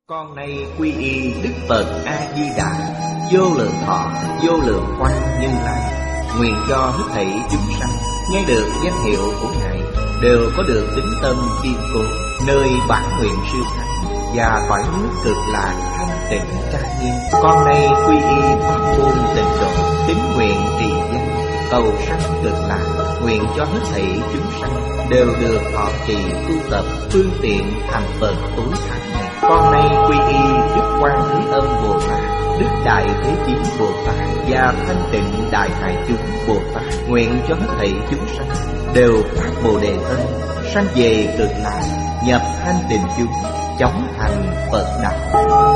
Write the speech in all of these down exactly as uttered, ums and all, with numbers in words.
Con nay quy y Đức Phật A Di Đà, vô lượng thọ, vô lượng quang Như Lai. Nguyện cho hết thảy chúng sanh nghe được danh hiệu của Ngài đều có được tín tâm kiên cố, nơi bản nguyện siêu thắng và cõi nước cực lạc thanh tịnh trang nghiêm. Con nay quy y pháp môn tịnh độ, tín nguyện trì danh, cầu sanh cực lạc. Nguyện cho hết thảy chúng sanh đều được thọ trì tu tập phương tiện thành Phật tối thắng này. Con nay quy y Đức Quan Thế Âm Bồ Tát, Đức Đại Thế Chí Bồ Tát và Thanh Tịnh Đại Hải Chúng Bồ Tát. Nguyện cho hết thảy chúng sanh đều phát Bồ Đề tâm, sanh về cực lạc, nhập thanh tịnh chúng, chóng thành Phật đạo.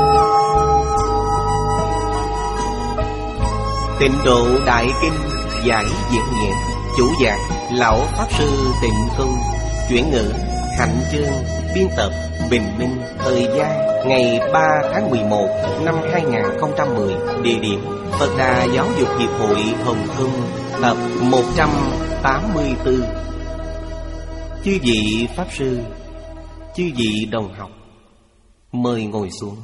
Tịnh Độ Đại Kinh giải diễn nghĩa. Chủ giảng Lão Pháp Sư Tịnh Tu. Chuyển ngữ Hạnh Chương. Biên tập Bình Minh. Thời gian ngày ba tháng mười một năm hai nghìn không trăm mười. Địa điểm Phật Đà Giáo dục Hiệp hội Hồng Kông. Tập một trăm tám mươi tư. Chư vị Pháp Sư, chư vị đồng học, mời ngồi xuống.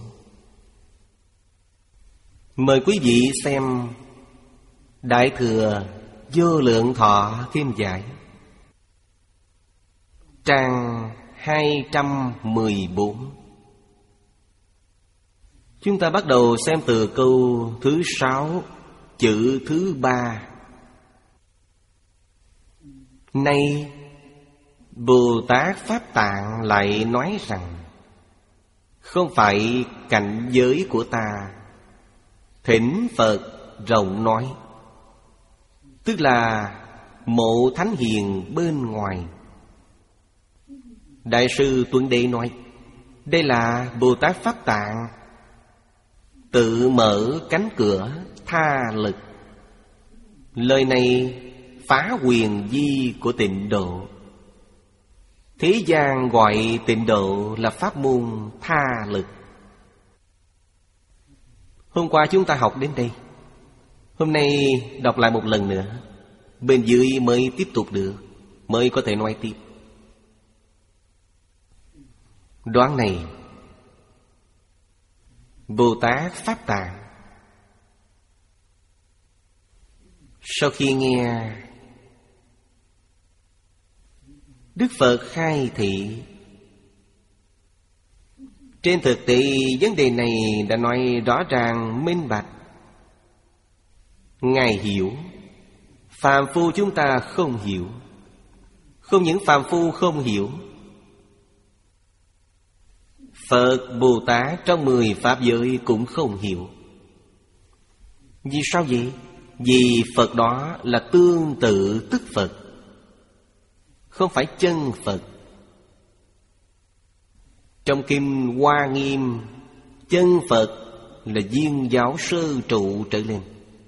Mời quý vị xem Đại Thừa Vô Lượng Thọ Kim Giải, trang hai trăm mười bốn. Chúng ta bắt đầu xem từ câu thứ sáu, chữ thứ ba. Nay Bồ Tát Pháp Tạng lại nói rằng: không phải cảnh giới của ta, thỉnh Phật rộng nói. Tức là mộ thánh hiền bên ngoài. Đại sư Tuấn Đế nói: đây là Bồ Tát Pháp Tạng tự mở cánh cửa tha lực. Lời này phá quyền vi của tịnh độ. Thế gian gọi tịnh độ là pháp môn tha lực. Hôm qua chúng ta học đến đây, hôm nay đọc lại một lần nữa, bên dưới mới tiếp tục được, mới có thể nói tiếp. Đoạn này Bồ Tát Pháp Tạng sau khi nghe Đức Phật khai thị, trên thực tế vấn đề này đã nói rõ ràng minh bạch. Ngài hiểu, phàm phu chúng ta không hiểu. Không những phàm phu không hiểu, Phật Bồ Tát trong mười pháp giới cũng không hiểu. Vì sao vậy? Vì Phật đó là tương tự tức Phật, không phải chân Phật. Trong Kinh Hoa Nghiêm, chân Phật là viên giáo sơ trụ trở lên.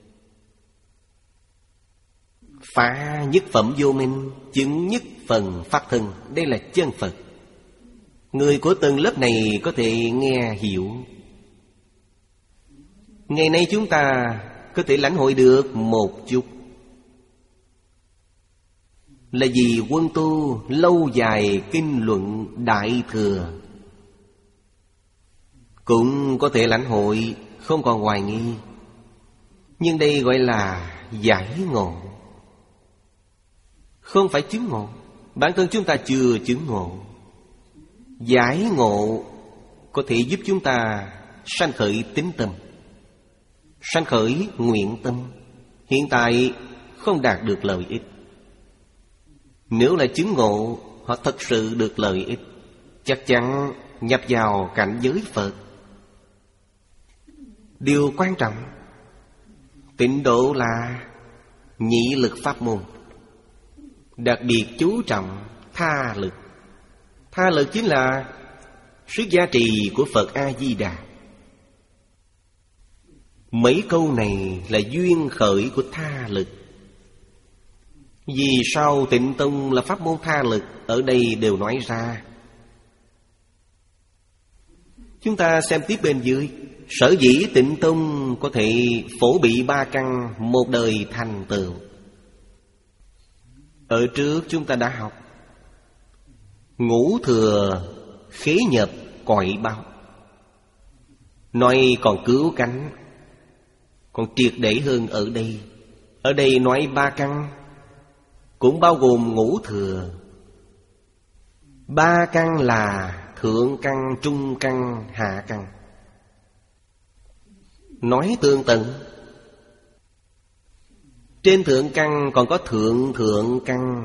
Phá nhất phẩm vô minh, chứng nhất phần pháp thân, đây là chân Phật. Người của từng lớp này có thể nghe hiểu. Ngày nay chúng ta có thể lãnh hội được một chút, là vì quân tu lâu dài kinh luận Đại Thừa, cũng có thể lãnh hội, không còn hoài nghi. Nhưng đây gọi là giải ngộ, không phải chứng ngộ. Bản thân chúng ta chưa chứng ngộ. Giải ngộ có thể giúp chúng ta sanh khởi tín tâm, sanh khởi nguyện tâm. Hiện tại không đạt được lợi ích. Nếu là chứng ngộ, họ thật sự được lợi ích, chắc chắn nhập vào cảnh giới Phật. Điều quan trọng, tịnh độ là nhị lực pháp môn, đặc biệt chú trọng tha lực. Tha lực chính là sức gia trì của Phật A-di-đà. Mấy câu này là duyên khởi của tha lực. Vì sao Tịnh Tông là pháp môn tha lực? Ở đây đều nói ra. Chúng ta xem tiếp bên dưới. Sở dĩ Tịnh Tông có thể phổ bị ba căn, một đời thành tựu. Ở trước chúng ta đã học ngũ thừa khế nhập cõi báo. nói còn cứu cánh, còn triệt để hơn ở đây. Ở đây nói ba căn, cũng bao gồm ngũ thừa. Ba căn là thượng căn, trung căn, hạ căn. Nói tương tận. Trên thượng căn còn có thượng thượng căn.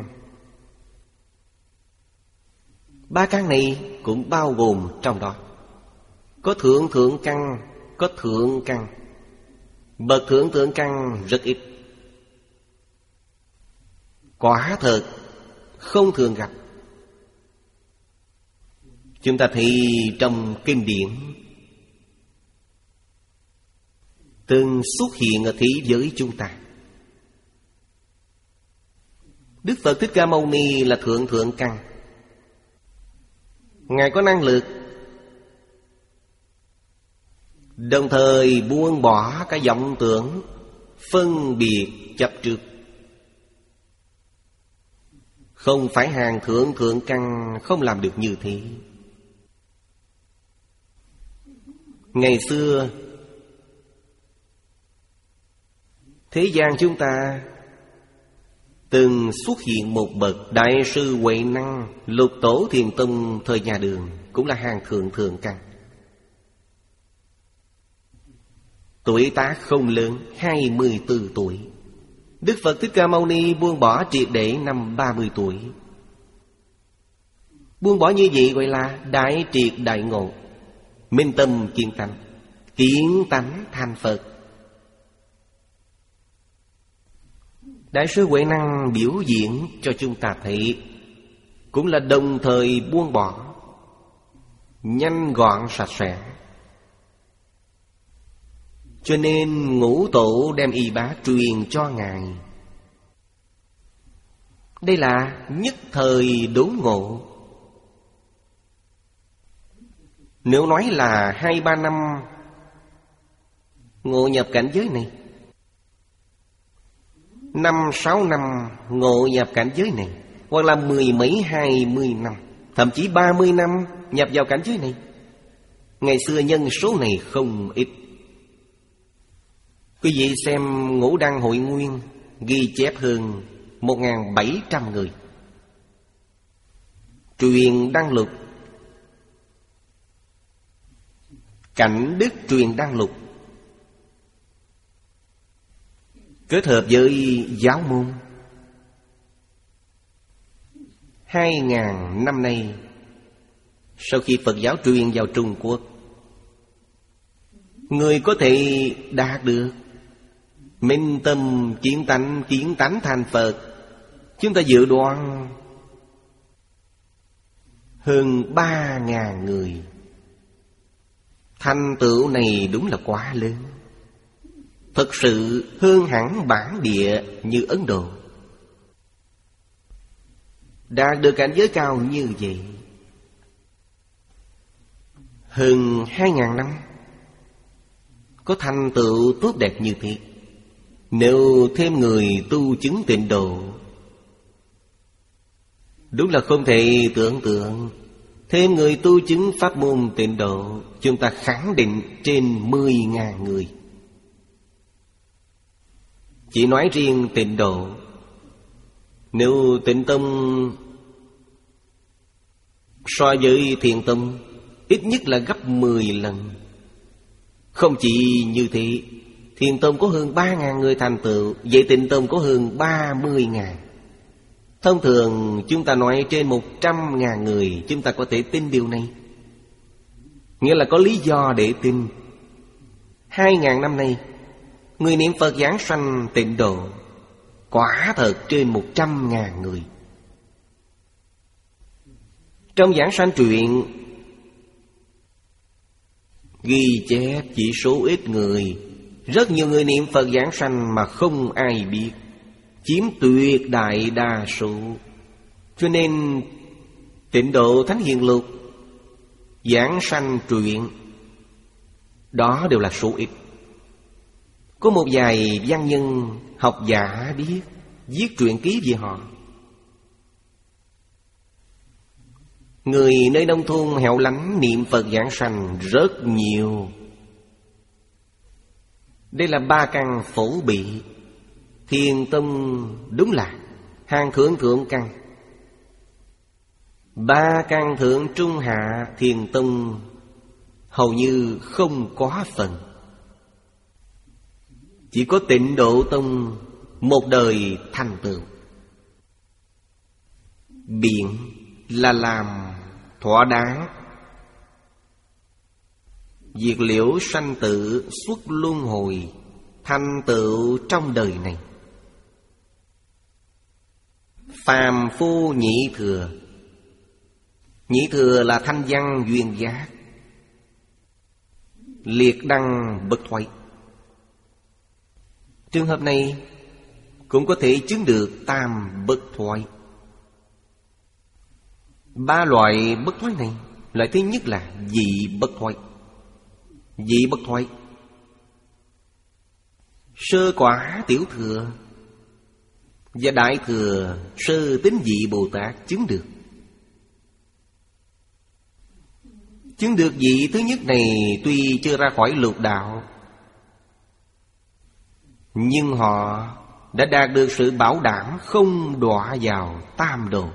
Ba căn này cũng bao gồm trong đó. Có thượng thượng căn, có thượng căn. Bậc thượng thượng căn rất ít, quả thật không thường gặp. Chúng ta thấy trong kinh điển từng xuất hiện ở thế giới chúng ta. Đức Phật Thích Ca Mâu Ni là thượng thượng căn. Ngài có năng lực, đồng thời buông bỏ cái vọng tưởng phân biệt chấp trước. Không phải hàng thượng thượng căn không làm được như thế. Ngày xưa thế gian chúng ta từng xuất hiện một bậc đại sư Huệ Năng, Lục Tổ Thiền Tông thời nhà Đường, cũng là hàng thượng thượng căn. Tuổi tác không lớn, hai mươi tư tuổi. Đức Phật Thích Ca Mâu Ni buông bỏ triệt để năm ba mươi tuổi. Buông bỏ như vậy gọi là đại triệt đại ngộ, minh tâm kiến tánh, kiến tánh thành Phật. Đại sư Huệ Năng biểu diễn cho chúng ta thấy, cũng là đồng thời buông bỏ, nhanh gọn sạch sẽ. Cho nên Ngũ Tổ đem y bá truyền cho Ngài. Đây là nhất thời đốn ngộ. Nếu nói là hai ba năm ngộ nhập cảnh giới này, năm sáu năm ngộ nhập cảnh giới này, hoặc là mười mấy hai mươi năm, thậm chí ba mươi năm nhập vào cảnh giới này, ngày xưa nhân số này không ít. Quý vị xem Ngũ Đăng Hội Nguyên ghi chép hơn một nghìn bảy trăm người. Truyền Đăng Lục, Cảnh Đức Truyền Đăng Lục, kết hợp với giáo môn. Hai ngàn năm nay, sau khi Phật giáo truyền vào Trung Quốc, người có thể đạt được minh tâm kiến tánh, kiến tánh thành Phật, chúng ta dự đoán hơn ba ngàn người. Thành tựu này đúng là quá lớn, thật sự hơn hẳn bản địa như Ấn Độ. Đạt được cảnh giới cao như vậy, hơn hai ngàn năm có thành tựu tốt đẹp như thế. Nếu thêm người tu chứng tịnh độ, đúng là không thể tưởng tượng. Thêm người tu chứng pháp môn tịnh độ, chúng ta khẳng định trên mười ngàn người. Chỉ nói riêng tịnh độ, nếu Tịnh Tông so với Thiền Tông ít nhất là gấp mười lần. Không chỉ như thế, Thiền Tông có hơn ba ngàn người thành tựu, vậy Tịnh Tông có hơn ba mươi ngàn. Thông thường chúng ta nói trên một trăm ngàn người, chúng ta có thể tin điều này, nghĩa là có lý do để tin. Hai ngàn năm nay, người niệm Phật giảng sanh tịnh độ quả thật trên một trăm ngàn người. Trong giảng sanh truyện ghi chép chỉ số ít người, rất nhiều người niệm Phật giảng sanh mà không ai biết, chiếm tuyệt đại đa số. Cho nên Tịnh Độ Thánh Hiền Lục, giảng sanh truyện, đó đều là số ít. Có một vài văn nhân học giả biết, viết truyện ký về họ. Người nơi nông thôn hẻo lánh niệm Phật giảng sanh rất nhiều, Đây là ba căn phổ bị. Thiền tông đúng là hàng thượng thượng căn. Ba căn thượng trung hạ thiền tông hầu như không có phần. Chỉ có Tịnh Độ Tông một đời thành tựu. Biện là làm thỏa đáng. Diệt liễu sanh tử xuất luân hồi, thành tựu trong đời này. Phàm phu nhị thừa. Nhị thừa là thanh văn duyên giác, liệt đăng bất thoái. Trường hợp này cũng có thể chứng được tam bất thoái. Ba loại bất thoái này, loại thứ nhất là dị bất thoái. Dị bất thoái, sơ quả tiểu thừa và đại thừa sơ tín dị Bồ Tát chứng được. Chứng được vị thứ nhất này tuy chưa ra khỏi lục đạo, nhưng họ đã đạt được sự bảo đảm không đọa vào tam đồ,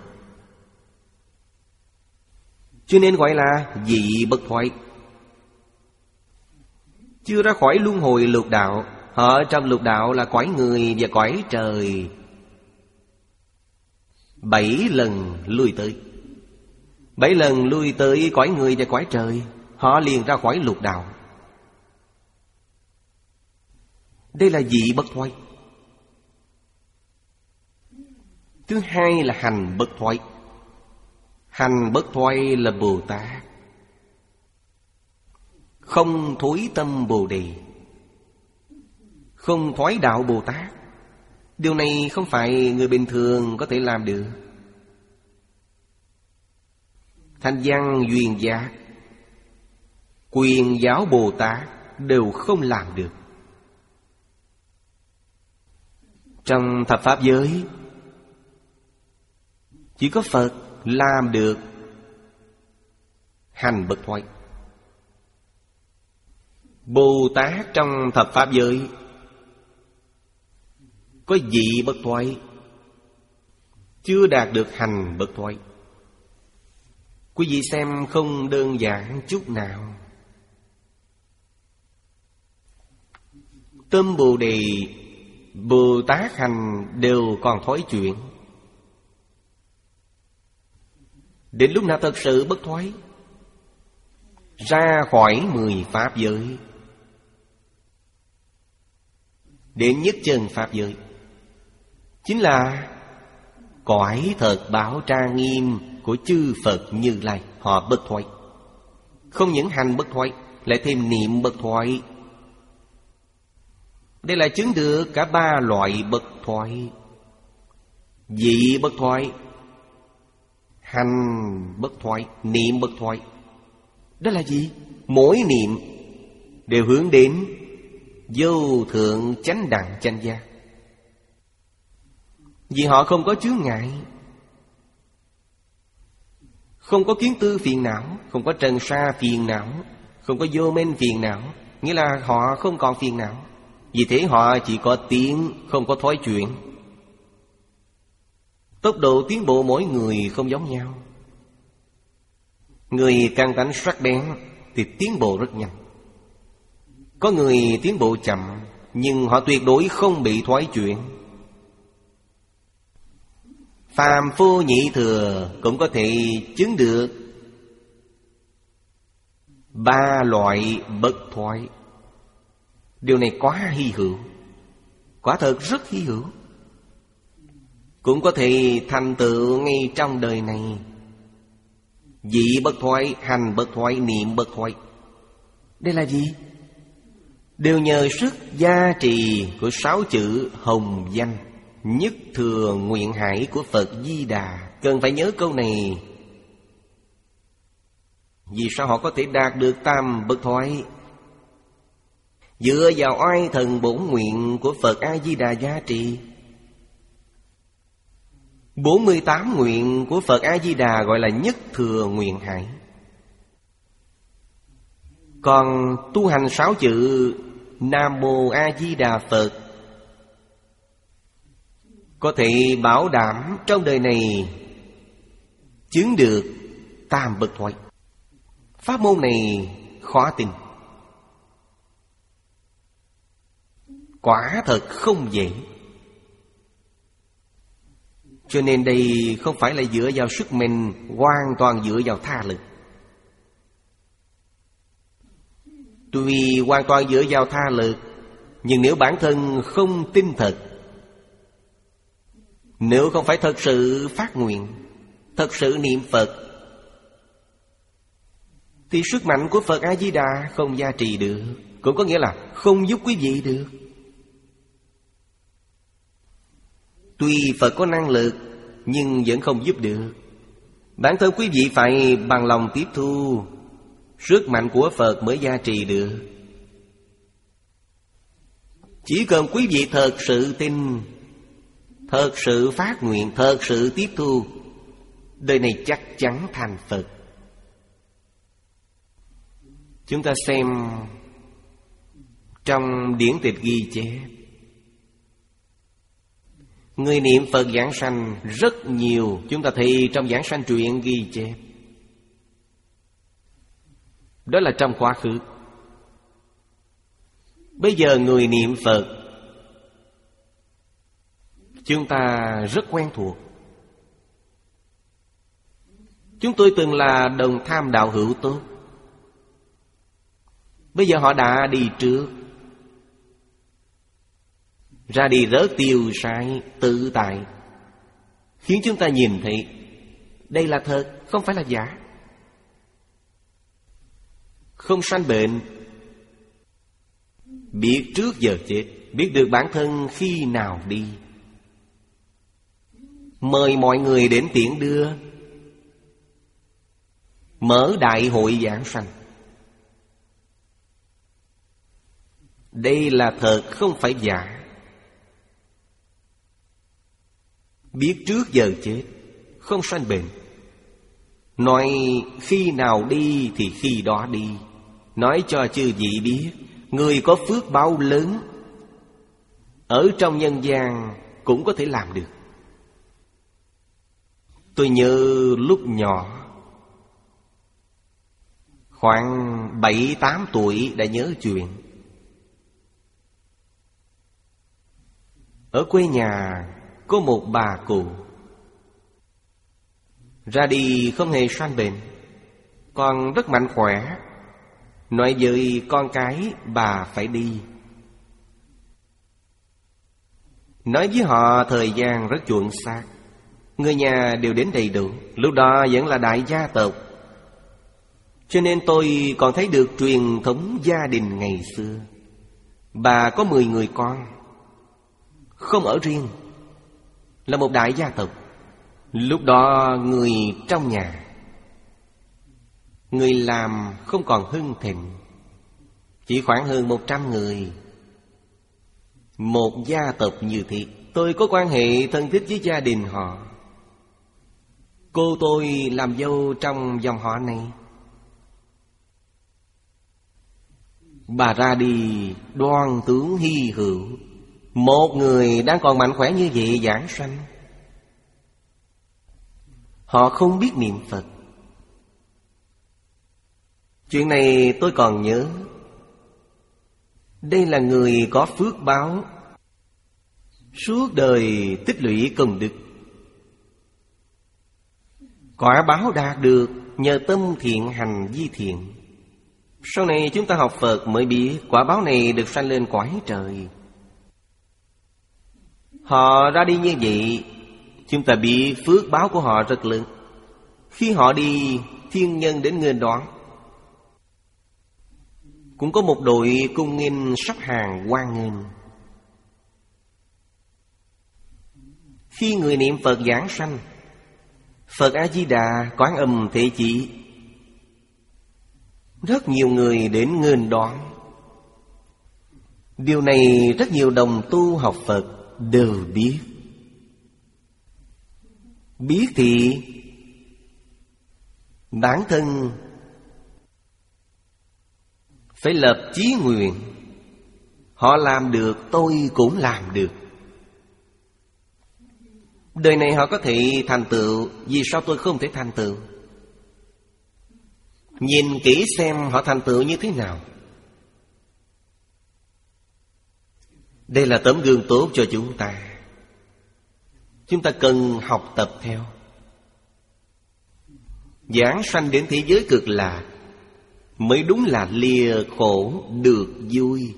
cho nên gọi là vị bất thoái. Chưa ra khỏi luân hồi lục đạo, họ trong lục đạo là cõi người và cõi trời, bảy lần lui tới. Bảy lần lui tới cõi người và cõi trời, họ liền ra khỏi lục đạo. Đây là vị bất thoái. Thứ hai là hành bất thoái. Hành bất thoái là Bồ Tát không thối tâm Bồ Đề, không thoái đạo Bồ Tát. Điều này không phải người bình thường có thể làm được. Thanh văn duyên giác, quyền giáo Bồ Tát đều không làm được. Trong thập pháp giới, chỉ có Phật làm được hành bất thoái. Bồ Tát trong thập pháp giới có vị bất thoái, chưa đạt được hành bất thoái. Quý vị xem không đơn giản chút nào. Tâm Bồ Đề, Bồ Tát hành đều còn thói chuyện. Đến lúc nào thật sự bất thoái, ra khỏi mười pháp giới, đến nhất chân pháp giới, chính là cõi thật bảo trang nghiêm của chư Phật Như Lai. Họ bất thoái. Không những hành bất thoái, lại thêm niệm bất thoái. Đây là chứng được cả ba loại bất thoái. Vị bất thoái, hành bất thoái, niệm bất thoái. Đó là gì? Mỗi niệm đều hướng đến vô thượng chánh đẳng chánh giác. Vì họ không có chướng ngại, không có kiến tư phiền não, không có trần sa phiền não, không có vô minh phiền não. Nghĩa là họ không còn phiền não. Vì thế họ chỉ có tiến, không có thói chuyển. Tốc độ tiến bộ mỗi người không giống nhau. Người căn tánh sắc bén thì tiến bộ rất nhanh. Có người tiến bộ chậm, nhưng họ tuyệt đối không bị thoái chuyển. Phàm phu nhị thừa cũng có thể chứng được ba loại bất thoái. Điều này quá hy hữu, quả thật rất hy hữu. Cũng có thể thành tựu ngay trong đời này. Vị bất thoái, hành bất thoái, niệm bất thoái. Đây là gì? Đều nhờ sức gia trì của sáu chữ hồng danh nhất thừa nguyện hải của Phật Di Đà. Cần phải nhớ câu này. Vì sao họ có thể đạt được tam bất thoái? Dựa vào oai thần bổn nguyện của Phật A-di-đà gia trì. Bốn mươi tám nguyện của Phật A-di-đà gọi là nhất thừa nguyện hải. Còn tu hành sáu chữ Nam Mô A Di Đà Phật có thể bảo đảm trong đời này chứng được tam bất thoái. Pháp môn này khó tin, quả thật không dễ. Cho nên đây không phải là dựa vào sức mình, hoàn toàn dựa vào tha lực. Tuy hoàn toàn dựa vào tha lực, nhưng nếu bản thân không tin thật, nếu không phải thật sự phát nguyện, thật sự niệm Phật, thì sức mạnh của Phật A-di-đà không gia trì được. Cũng có nghĩa là không giúp quý vị được. Tuy Phật có năng lực, nhưng vẫn không giúp được. Bản thân quý vị phải bằng lòng tiếp thu, sức mạnh của Phật mới gia trì được. Chỉ cần quý vị thật sự tin, thật sự phát nguyện, thật sự tiếp thu, đời này chắc chắn thành Phật. Chúng ta xem trong điển tịch ghi chép, người niệm Phật giảng sanh rất nhiều. Chúng ta thấy trong giảng sanh truyện ghi chép, đó là trong quá khứ. Bây giờ người niệm Phật chúng ta rất quen thuộc. Chúng tôi từng là đồng tham đạo hữu tốt, bây giờ họ đã đi trước, ra đi rất tiêu sái, tự tại, khiến chúng ta nhìn thấy đây là thật, không phải là giả. Không sanh bệnh, biết trước giờ chết, biết được bản thân khi nào đi, mời mọi người đến tiễn đưa, mở đại hội giảng sanh. Đây là thật, không phải giả. Biết trước giờ chết, không sanh bệnh, nói khi nào đi thì khi đó đi, nói cho chư vị biết, người có phước báo lớn ở trong nhân gian cũng có thể làm được. Tôi nhớ lúc nhỏ, khoảng bảy tám tuổi đã nhớ chuyện. Ở quê nhà có một bà cụ, ra đi không hề sanh bệnh, còn rất mạnh khỏe. Nói với con cái bà phải đi, nói với họ thời gian rất chuẩn xác, người nhà đều đến đầy đủ. Lúc đó vẫn là đại gia tộc, cho nên tôi còn thấy được truyền thống gia đình ngày xưa. Bà có mười người con, không ở riêng, là một đại gia tộc. Lúc đó người trong nhà, người làm không còn hưng thịnh, chỉ khoảng hơn một trăm người. Một gia tộc như thế, tôi có quan hệ thân thích với gia đình họ. Cô tôi làm dâu trong dòng họ này. Bà ra đi đoan tướng hy hữu, một người đang còn mạnh khỏe như vậy giảng sanh. Họ không biết niệm Phật. Chuyện này tôi còn nhớ. Đây là người có phước báo, suốt đời tích lũy công đức. Quả báo đạt được nhờ tâm thiện hành vi thiện. Sau này chúng ta học Phật mới biết quả báo này được sanh lên cõi trời. Họ ra đi như vậy, chúng ta biết phước báo của họ rất lớn. Khi họ đi, thiên nhân đến nghênh đón, cũng có một đội cung nghênh sắp hàng hoan nghênh. Khi người niệm Phật giảng sanh, Phật A-di-đà, Quán Âm Thế Chí, rất nhiều người đến nghênh đón. Điều này rất nhiều đồng tu học Phật đều biết. Biết thì bản thân phải lập chí nguyện, Họ làm được, tôi cũng làm được. Đời này họ có thể thành tựu, vì sao tôi không thể thành tựu? Nhìn kỹ xem họ thành tựu như thế nào. Đây là tấm gương tốt cho chúng ta. Chúng ta cần học tập theo. Giảng sanh đến thế giới cực lạc mới đúng là lìa khổ được vui,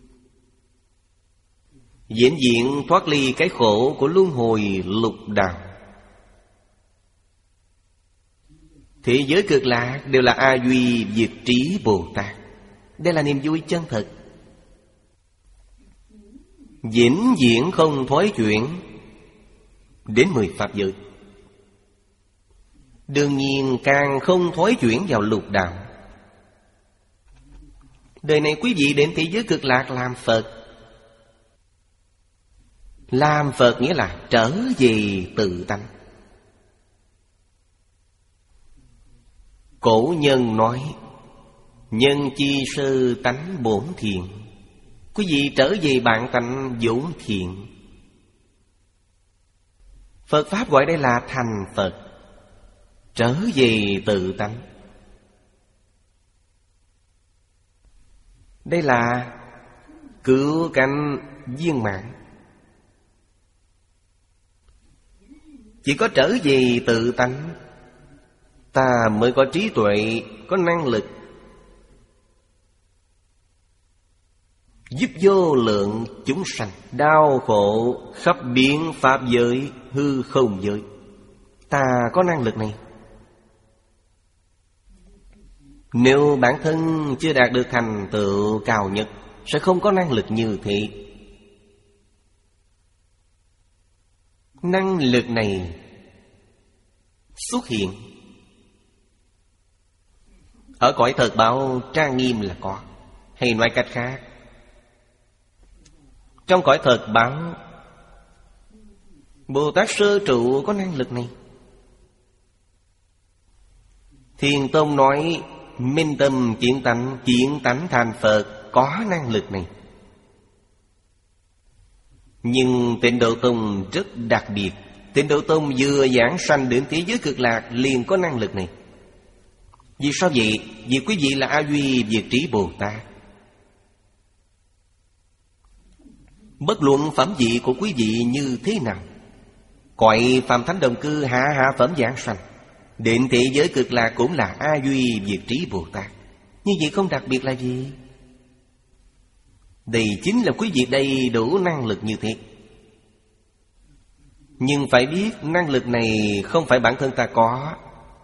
vĩnh viễn thoát ly cái khổ của luân hồi lục đạo. Thế giới cực lạc đều là A Duy Diệt Trí Bồ Tát. Đây là niềm vui chân thật, vĩnh viễn không thoái chuyển đến mười pháp giới. Đương nhiên càng không thoái chuyển vào lục đạo. Đời này quý vị đến thế giới cực lạc làm Phật. Làm Phật nghĩa là trở về tự tánh. Cổ nhân nói nhân chi sơ tánh bổn thiện. Quý vị trở về bản tánh vốn thiện. Phật Pháp gọi đây là thành Phật, trở về tự tánh. Đây là cứu cánh viên mãn. Chỉ có trở về tự tánh, ta mới có trí tuệ, có năng lực giúp vô lượng chúng sanh đau khổ khắp biến pháp giới, hư không giới. Ta có năng lực này. Nếu bản thân chưa đạt được thành tựu cao nhất, sẽ không có năng lực như thế. Năng lực này xuất hiện ở cõi thật báo trang nghiêm là có. Hay nói cách khác, trong cõi thật báo, Bồ Tát Sơ Trụ có năng lực này. Thiền Tông nói minh tâm kiến tánh, kiến tánh thành Phật, có năng lực này. Nhưng Tịnh Độ Tông rất đặc biệt. Tịnh Độ Tông vừa giảng sanh đến thế giới cực lạc liền có năng lực này. Vì sao vậy? Vì quý vị là A Duy Diệt Trí Bồ Tát. Bất luận phẩm vị của quý vị như thế nào, cõi phàm thánh đồng cư hạ hạ phẩm giảng sanh, đến thế giới cực lạc cũng là A Duy Diệt Trí Bồ Tát. Như vậy không đặc biệt là gì? Đây chính là quý vị đầy đủ năng lực như thế. Nhưng phải biết năng lực này không phải bản thân ta có,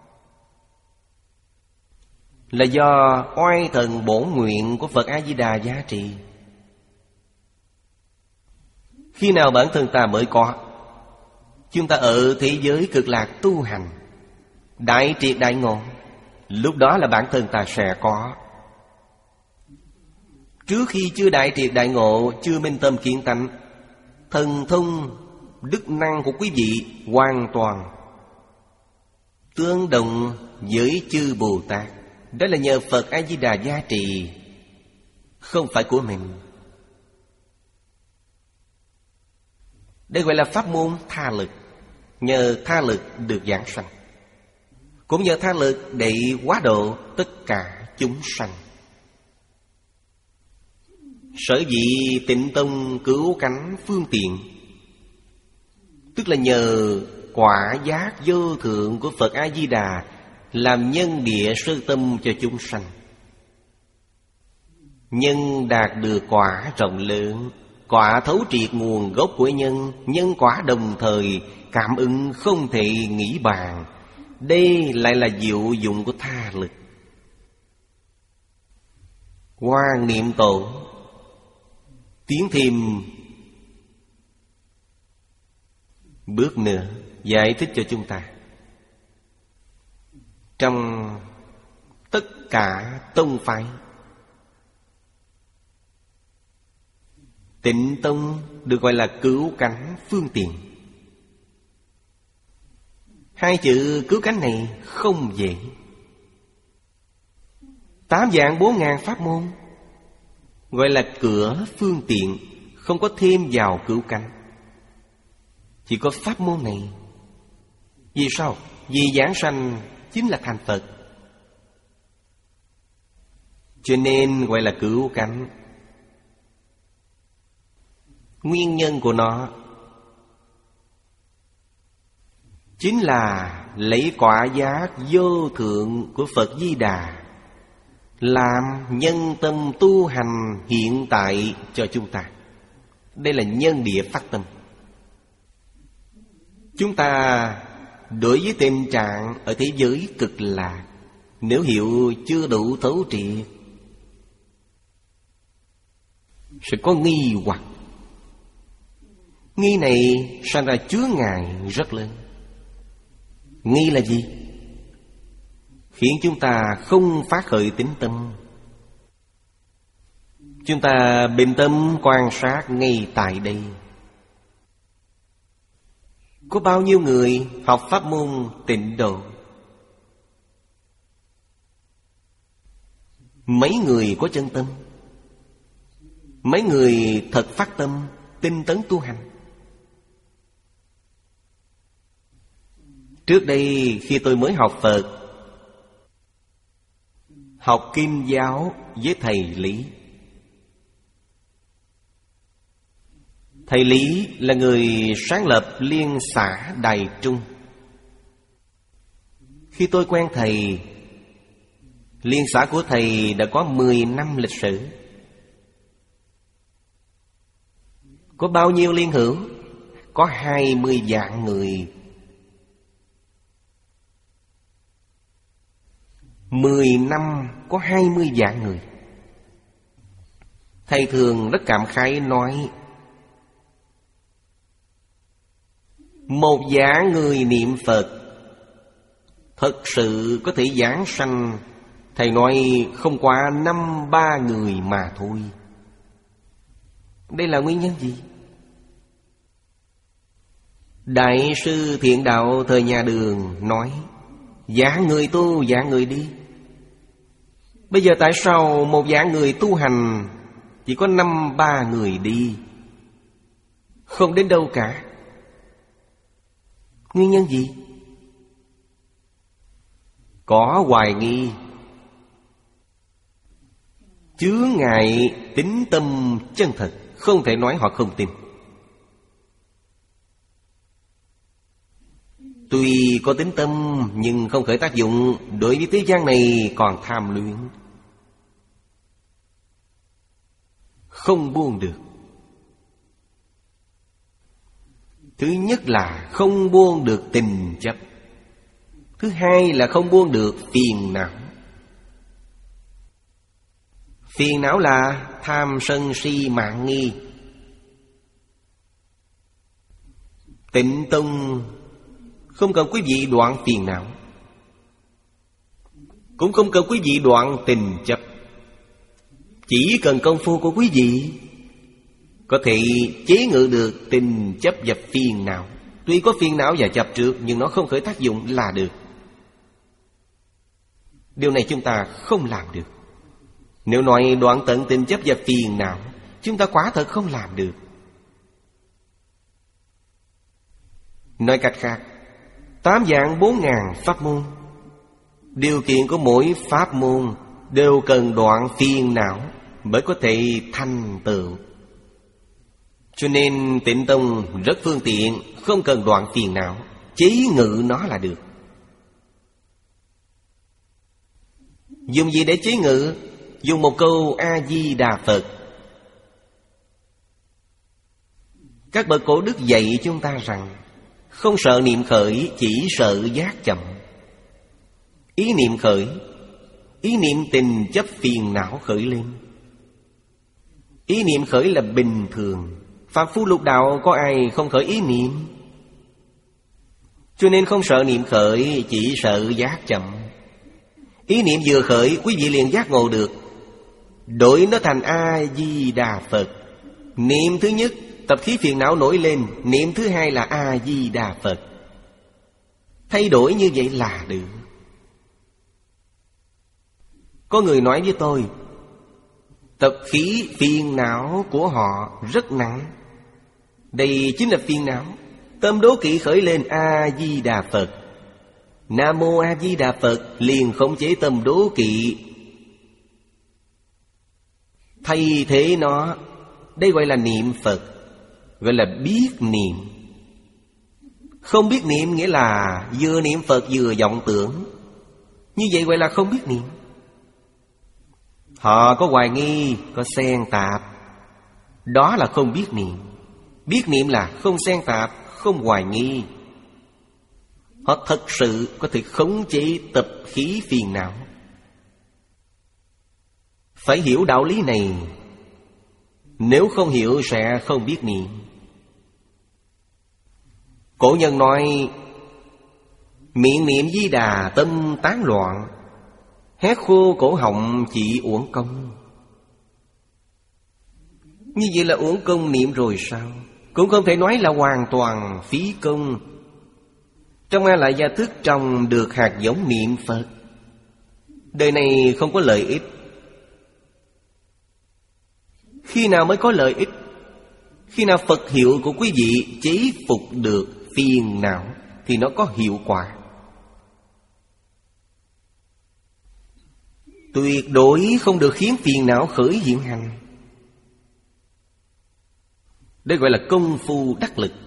là do oai thần bổn nguyện của Phật A-di-đà giá trị. Khi nào bản thân ta mới có? Chúng ta ở thế giới cực lạc tu hành đại triệt đại ngộ, lúc đó là bản thân ta sẽ có. Trước khi chưa đại triệt đại ngộ, chưa minh tâm kiến tánh, thần thông đức năng của quý vị hoàn toàn tương đồng với chư Bồ Tát. Đó là nhờ Phật A-di-đà gia trì, không phải của mình. Đây gọi là pháp môn tha lực. Nhờ tha lực được giảng sanh, cũng nhờ tha lực để hóa độ tất cả chúng sanh. Sở dĩ Tịnh Tông cứu cánh phương tiện, tức là nhờ quả giác vô thượng của Phật A-di-đà làm nhân địa sơ tâm cho chúng sanh. Nhân đạt được quả rộng lớn, quả thấu triệt nguồn gốc của nhân, nhân quả đồng thời, cảm ứng không thể nghĩ bàn. Đây lại là diệu dụng của tha lực. Quan Niệm Tổ tiến thêm bước nữa giải thích cho chúng ta. Trong tất cả tông phái, Tịnh Tông được gọi là cứu cánh phương tiện. Hai chữ cứu cánh này không dễ. Tám vạn bốn ngàn pháp môn, gọi là cửa phương tiện, không có thêm vào cửu cánh. Chỉ có pháp môn này. Vì sao? Vì giảng sanh chính là thành Phật, cho nên gọi là cửu cánh. Nguyên nhân của nó chính là lấy quả giác vô thượng của Phật Di Đà làm nhân tâm tu hành hiện tại cho chúng ta. Đây là nhân địa phát tâm. Chúng ta đối với tình trạng ở thế giới cực lạc, nếu hiểu chưa đủ thấu triệt, sẽ có nghi hoặc. Nghi này sinh ra chướng ngại rất lớn. Nghi là gì? Khiến chúng ta không phát khởi tín tâm. Chúng ta bình tâm quan sát ngay tại đây. Có bao nhiêu người học pháp môn Tịnh Độ? Mấy người có chân tâm? Mấy người thật phát tâm tinh tấn tu hành? Trước đây khi tôi mới học Phật, học Kim giáo với thầy Lý. Thầy Lý là người sáng lập Liên xã Đài Trung. Khi tôi quen thầy, liên xã của thầy đã có mười năm lịch sử. Có bao nhiêu liên hữu? Có hai mươi vạn người. Mười năm có hai mươi vạn người. Thầy thường rất cảm khái nói, một vạn người niệm Phật thật sự có thể giảng sanh, thầy nói không qua năm ba người mà thôi. Đây là nguyên nhân gì? Đại sư Thiện Đạo thời nhà Đường nói, vạn người tu, vạn người đi. Bây giờ tại sao một vạn người tu hành chỉ có năm ba người đi, không đến đâu cả? Nguyên nhân gì? Có hoài nghi, chướng ngại tín tâm chân thật, không thể nói họ không tin. Tuy có tín tâm nhưng không khởi tác dụng, đối với thế gian này còn tham luyến, không buông được. Thứ nhất là không buông được tình chấp. Thứ hai là không buông được phiền não. Phiền não là tham sân si mạn nghi. Tịnh tông không cần quý vị đoạn phiền não, cũng không cần quý vị đoạn tình chấp. Chỉ cần công phu của quý vị có thể chế ngự được tình chấp và phiền não. Tuy có phiền não và chấp trước, nhưng nó không khởi tác dụng là được. Điều này chúng ta không làm được. Nếu nói đoạn tận tình chấp và phiền não, chúng ta quả thật không làm được. Nói cách khác, tám vạn bốn ngàn pháp môn, điều kiện của mỗi pháp môn đều cần đoạn phiền não mới có thể thành tựu. Cho nên Tịnh Tông rất phương tiện, không cần đoạn phiền não, chế ngự nó là được. Dùng gì để chế ngự? Dùng một câu A-di-đà Phật. Các bậc cổ đức dạy chúng ta rằng không sợ niệm khởi, chỉ sợ giác chậm. Ý niệm khởi, ý niệm tình chấp phiền não khởi lên. Ý niệm khởi là bình thường. Phàm phu lục đạo có ai không khởi ý niệm? Cho nên không sợ niệm khởi, chỉ sợ giác chậm. Ý niệm vừa khởi, quý vị liền giác ngộ được, đổi nó thành A-di-đà Phật. Niệm thứ nhất, tập khí phiền não nổi lên. Niệm thứ hai là A-di-đà Phật. Thay đổi như vậy là được. Có người nói với tôi, Tập khí phiền não của họ rất nặng. Đây chính là phiền não. Tâm đố kỵ khởi lên, A-di-đà Phật. Nam Mô A Di Đà Phật liền khống chế tâm đố kỵ, thay thế nó. Đây gọi là niệm Phật, gọi là biết niệm. Không biết niệm nghĩa là vừa niệm Phật vừa vọng tưởng. Như vậy gọi là không biết niệm. Họ có hoài nghi, có xen tạp, đó là không biết niệm. Biết niệm là không xen tạp, không hoài nghi. Họ thật sự có thể khống chế tập khí phiền não. Phải hiểu đạo lý này. Nếu không hiểu sẽ không biết niệm. Cổ nhân nói, miệng niệm Di Đà tâm tán loạn, hét khô cổ họng chỉ uổng công. Như vậy là uổng công niệm rồi sao? Cũng không thể nói là hoàn toàn phí công. Trong A Lại Gia Thức trồng được hạt giống niệm Phật. Đời này không có lợi ích. Khi nào mới có lợi ích? Khi nào Phật hiệu của quý vị chế phục được phiền não thì nó có hiệu quả. Tuyệt đối không được khiến phiền não khởi hiện hành. Đây gọi là công phu đắc lực.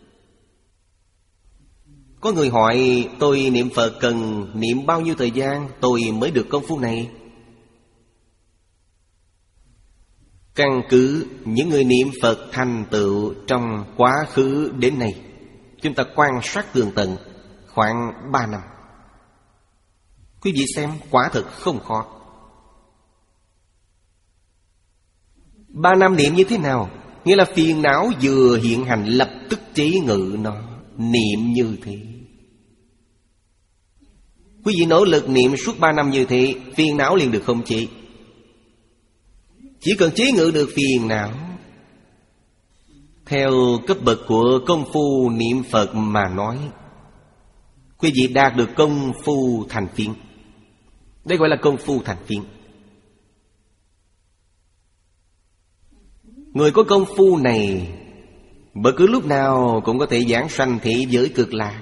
Có người hỏi tôi niệm Phật cần niệm bao nhiêu thời gian tôi mới được công phu này? Căn cứ những người niệm Phật thành tựu trong quá khứ đến nay, chúng ta quan sát tường tận khoảng ba năm. Quý vị xem, quả thực không khó. Ba năm niệm như thế nào? Nghĩa là phiền não vừa hiện hành lập tức chế ngự nó. Niệm như thế. Quý vị nỗ lực niệm suốt ba năm như thế, phiền não liền được khống chế. Chỉ cần chế ngự được phiền não, theo cấp bậc của công phu niệm Phật mà nói, quý vị đạt được công phu thành phiền. Đây gọi là công phu thành phiền. Người có công phu này bất cứ lúc nào cũng có thể giảng sanh thế giới cực lạc.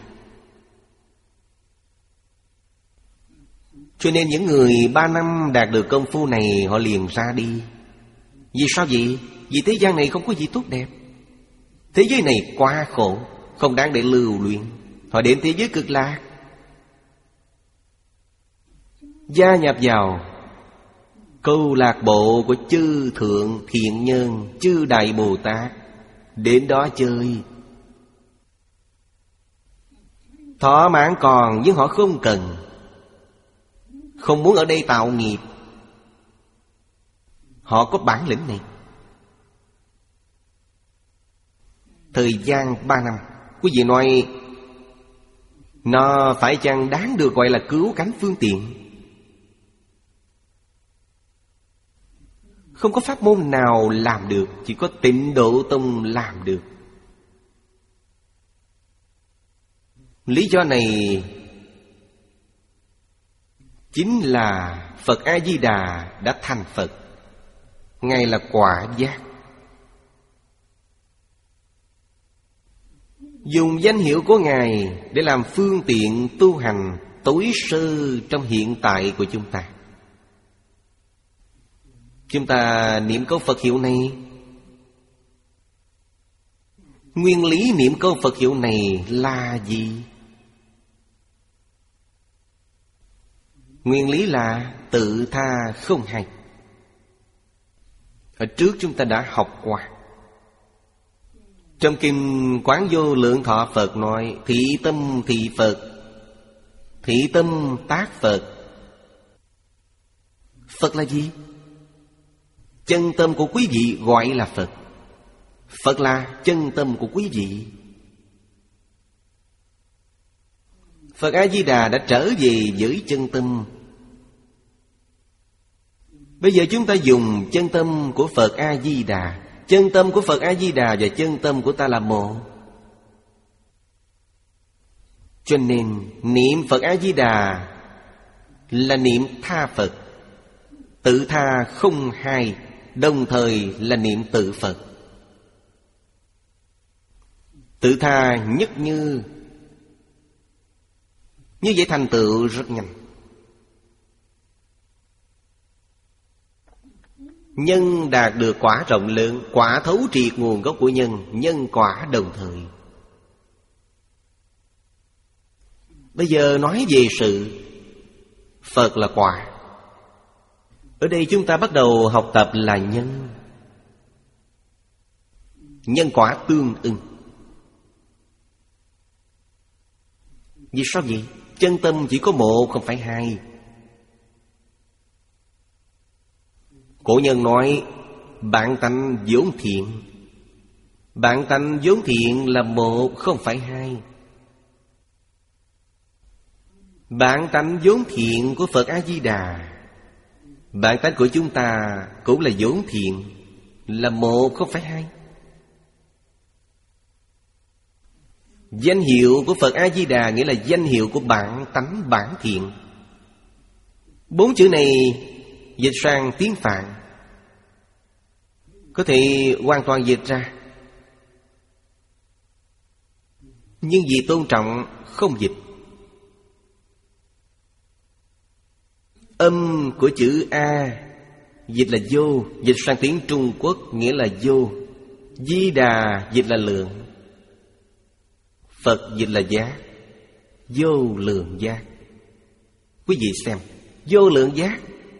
Cho nên những người ba năm đạt được công phu này họ liền ra đi. Vì sao vậy? Vì thế gian này không có gì tốt đẹp. Thế giới này quá khổ, không đáng để lưu luyện. Họ đến thế giới cực lạc, gia nhập vào câu lạc bộ của chư thượng thiện nhân, chư đại Bồ Tát, đến đó chơi. Thỏa mãn còn, nhưng họ không cần, không muốn ở đây tạo nghiệp. Họ có bản lĩnh này. Thời gian ba năm, quý vị nói nó phải chăng đáng được gọi là cứu cánh phương tiện? Không có pháp môn nào làm được, chỉ có Tịnh Độ Tông làm được. Lý do này chính là Phật A-di-đà đã thành Phật. Ngài là quả giác. Dùng danh hiệu của Ngài để làm phương tiện tu hành tối sơ trong hiện tại của chúng ta. Chúng ta niệm câu Phật hiệu này. Nguyên lý niệm câu Phật hiệu này là gì? Nguyên lý là tự tha không hay. Ở trước chúng ta đã học qua. Trong Kinh Quán Vô Lượng Thọ Phật nói: thị tâm thị Phật, thị tâm tác Phật. Phật là gì? Chân tâm của quý vị gọi là Phật. Phật là chân tâm của quý vị. Phật A-di-đà đã trở về với chân tâm. Bây giờ chúng ta dùng chân tâm của Phật A-di-đà. Chân tâm của Phật A-di-đà và chân tâm của ta là một. Cho nên niệm Phật A-di-đà là niệm tha Phật. Tự tha không hai, đồng thời là niệm tự Phật. Tự tha nhất như. Như vậy thành tựu rất nhanh. Nhân đạt được quả rộng lớn, quả thấu triệt nguồn gốc của nhân, nhân quả đồng thời. Bây giờ nói về sự, Phật là quả. Ở đây chúng ta bắt đầu học tập là nhân. Nhân quả tương ưng. Vì sao vậy? Chân tâm chỉ có một, không phải hai. Cổ nhân nói bản tánh vốn thiện. Bản tánh vốn thiện là một, không phải hai. Bản tánh vốn thiện của Phật A-di-đà, bản tánh của chúng ta cũng là vốn thiện, là một, không phải hai. Danh hiệu của Phật A-di-đà nghĩa là danh hiệu của bản tánh bản thiện. Bốn chữ này dịch sang tiếng Phạn có thể hoàn toàn dịch ra, nhưng vì tôn trọng không dịch. Âm của chữ A dịch là vô, dịch sang tiếng Trung Quốc nghĩa là vô. Di đà dịch là lượng, Phật dịch là giác. Vô lượng giác. Quý vị xem, vô lượng giác,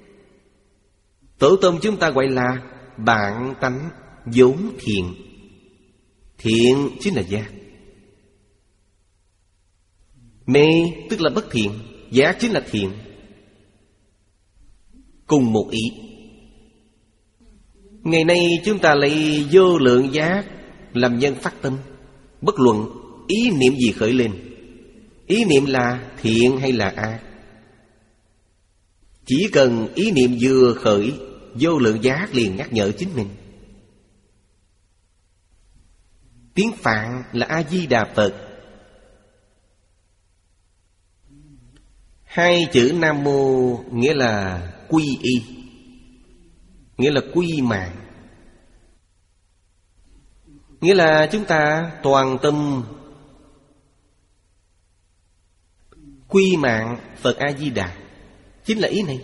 tổ tông chúng ta gọi là bản tánh vốn thiện. Thiện chính là giác. Mê tức là bất thiện, giác chính là thiện. Cùng một ý. Ngày nay chúng ta lấy vô lượng giác làm nhân phát tâm. Bất luận ý niệm gì khởi lên, ý niệm là thiện hay là ác, chỉ cần ý niệm vừa khởi, vô lượng giác liền nhắc nhở chính mình. Tiếng Phạn là A-di-đà Phật. Hai chữ Nam Mô nghĩa là quy y, nghĩa là quy mạng. Nghĩa là chúng ta toàn tâm quy mạng Phật A-di-đà. Chính là ý này.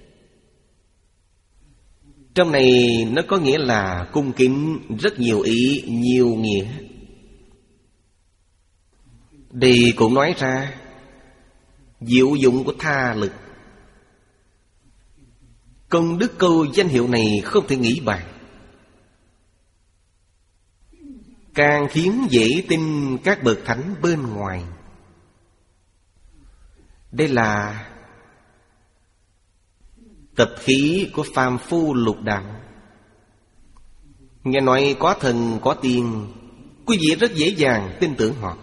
Trong này nó có nghĩa là cung kính, rất nhiều ý, nhiều nghĩa. Đây cũng nói ra diệu dụng của tha lực. Công đức câu danh hiệu này không thể nghĩ bàn, càng khiến dễ tin các bậc thánh bên ngoài. Đây là tập khí của phàm phu lục đạo. Nghe nói có thần có tiên, quý vị rất dễ dàng tin tưởng họ.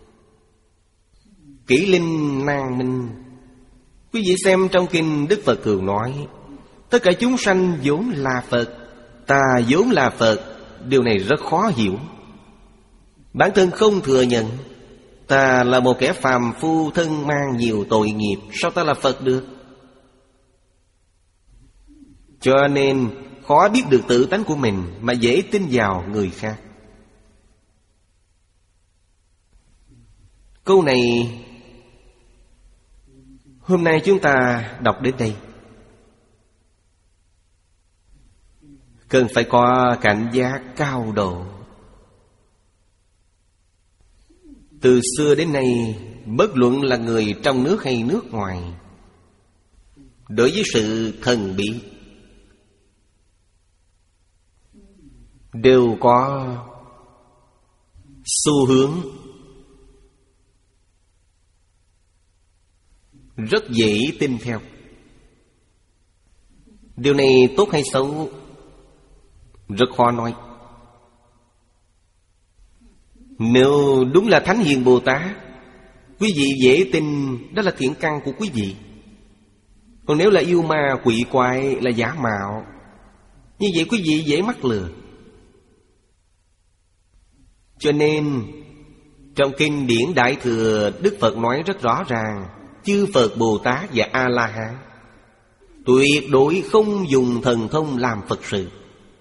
Kỷ linh nan minh. Quý vị xem trong kinh Đức Phật thường nói tất cả chúng sanh vốn là Phật, ta vốn là Phật. Điều này rất khó hiểu. Bản thân không thừa nhận, ta là một kẻ phàm phu thân mang nhiều tội nghiệp, sao ta là Phật được? Cho nên khó biết được tự tánh của mình mà dễ tin vào người khác. Câu này hôm nay chúng ta đọc đến đây, cần phải có cảnh giác cao độ. Từ xưa đến nay, bất luận là người trong nước hay nước ngoài, đối với sự thần bí đều có xu hướng rất dễ tin theo. Điều này tốt hay xấu rất khó nói. Nếu đúng là Thánh Hiền Bồ Tát, quý vị dễ tin đó là thiện căn của quý vị. Còn nếu là yêu ma quỷ quái, là giả mạo, như vậy quý vị dễ mắc lừa. Cho nên trong kinh điển Đại Thừa, Đức Phật nói rất rõ ràng, chư Phật Bồ Tát và A-la-hán tuyệt đối không dùng thần thông làm Phật sự.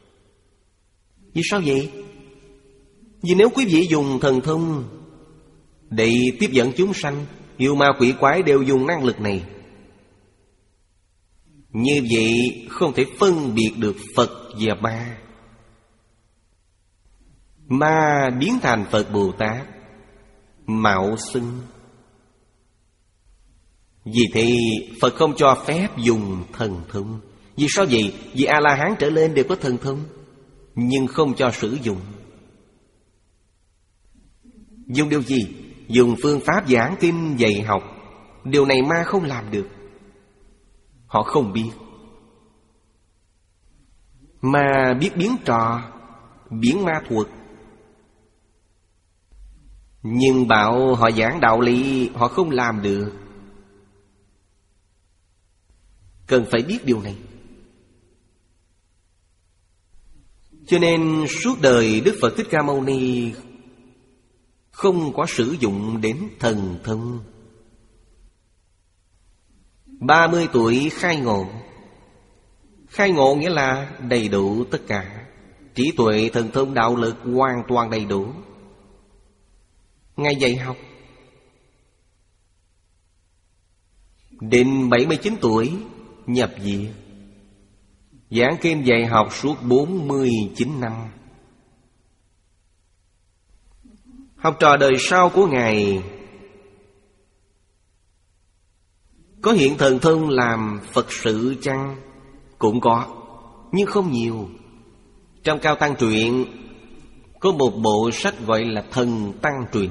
Vì sao vậy? Vì nếu quý vị dùng thần thông để tiếp dẫn chúng sanh, yêu ma quỷ quái đều dùng năng lực này, như vậy không thể phân biệt được Phật và ma. Ma biến thành Phật Bồ Tát, mạo xưng. Vì thế Phật không cho phép dùng thần thông. Vì sao vậy? Vì A-la-hán trở lên đều có thần thông, nhưng không cho sử dụng. Dùng điều gì? Dùng phương pháp giảng kinh dạy học. Điều này ma không làm được. Họ không biết. Ma biết biến trò, biến ma thuật, nhưng bảo họ giảng đạo lý, họ không làm được. Cần phải biết điều này. Cho nên suốt đời Đức Phật Thích Ca Mâu Ni không có sử dụng đến thần thông. Ba mươi tuổi khai ngộ. Khai ngộ nghĩa là đầy đủ tất cả. Trí tuệ, thần thông, đạo lực hoàn toàn đầy đủ. Ngài dạy học. Đến bảy mươi chín tuổi nhập viện, giảng kinh dạy học suốt bốn mươi chín năm. Học trò đời sau của Ngài có hiện thần thông làm Phật sự chăng? Cũng có, nhưng không nhiều. Trong Cao Tăng Truyện có một bộ sách gọi là Thần Tăng Truyện.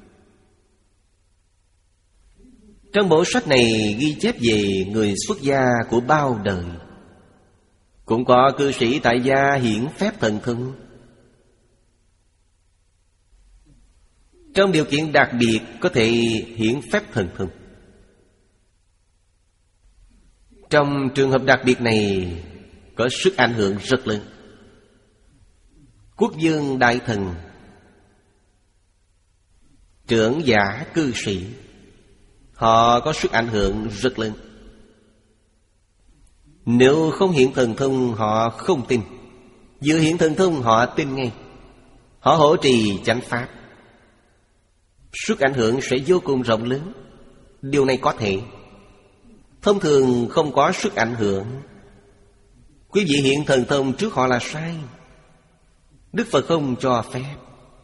Trong bộ sách này ghi chép về người xuất gia của bao đời. Cũng có cư sĩ tại gia hiển phép thần thông. Trong điều kiện đặc biệt có thể hiển phép thần thông. Trong trường hợp đặc biệt này có sức ảnh hưởng rất lớn. Quốc vương đại thần, trưởng giả cư sĩ, họ có sức ảnh hưởng rất lớn. Nếu không hiện thần thông họ không tin. Vừa hiện thần thông họ tin ngay. Họ hộ trì chánh pháp, sức ảnh hưởng sẽ vô cùng rộng lớn. Điều này có thể. Thông thường không có sức ảnh hưởng. Quý vị hiện thần thông trước họ là sai. Đức Phật không cho phép.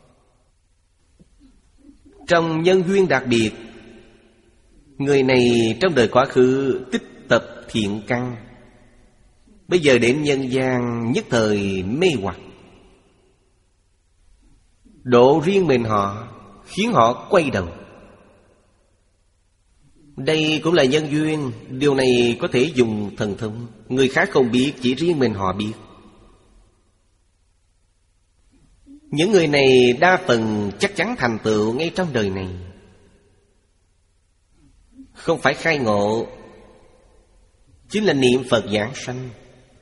Trong nhân duyên đặc biệt, người này trong đời quá khứ tích tập thiện căn, bây giờ đến nhân gian nhất thời mê hoặc, độ riêng mình họ, khiến họ quay đầu. Đây cũng là nhân duyên. Điều này có thể dùng thần thông. Người khác không biết, chỉ riêng mình họ biết. Những người này đa phần chắc chắn thành tựu ngay trong đời này. Không phải khai ngộ, chính là niệm Phật giảng sanh.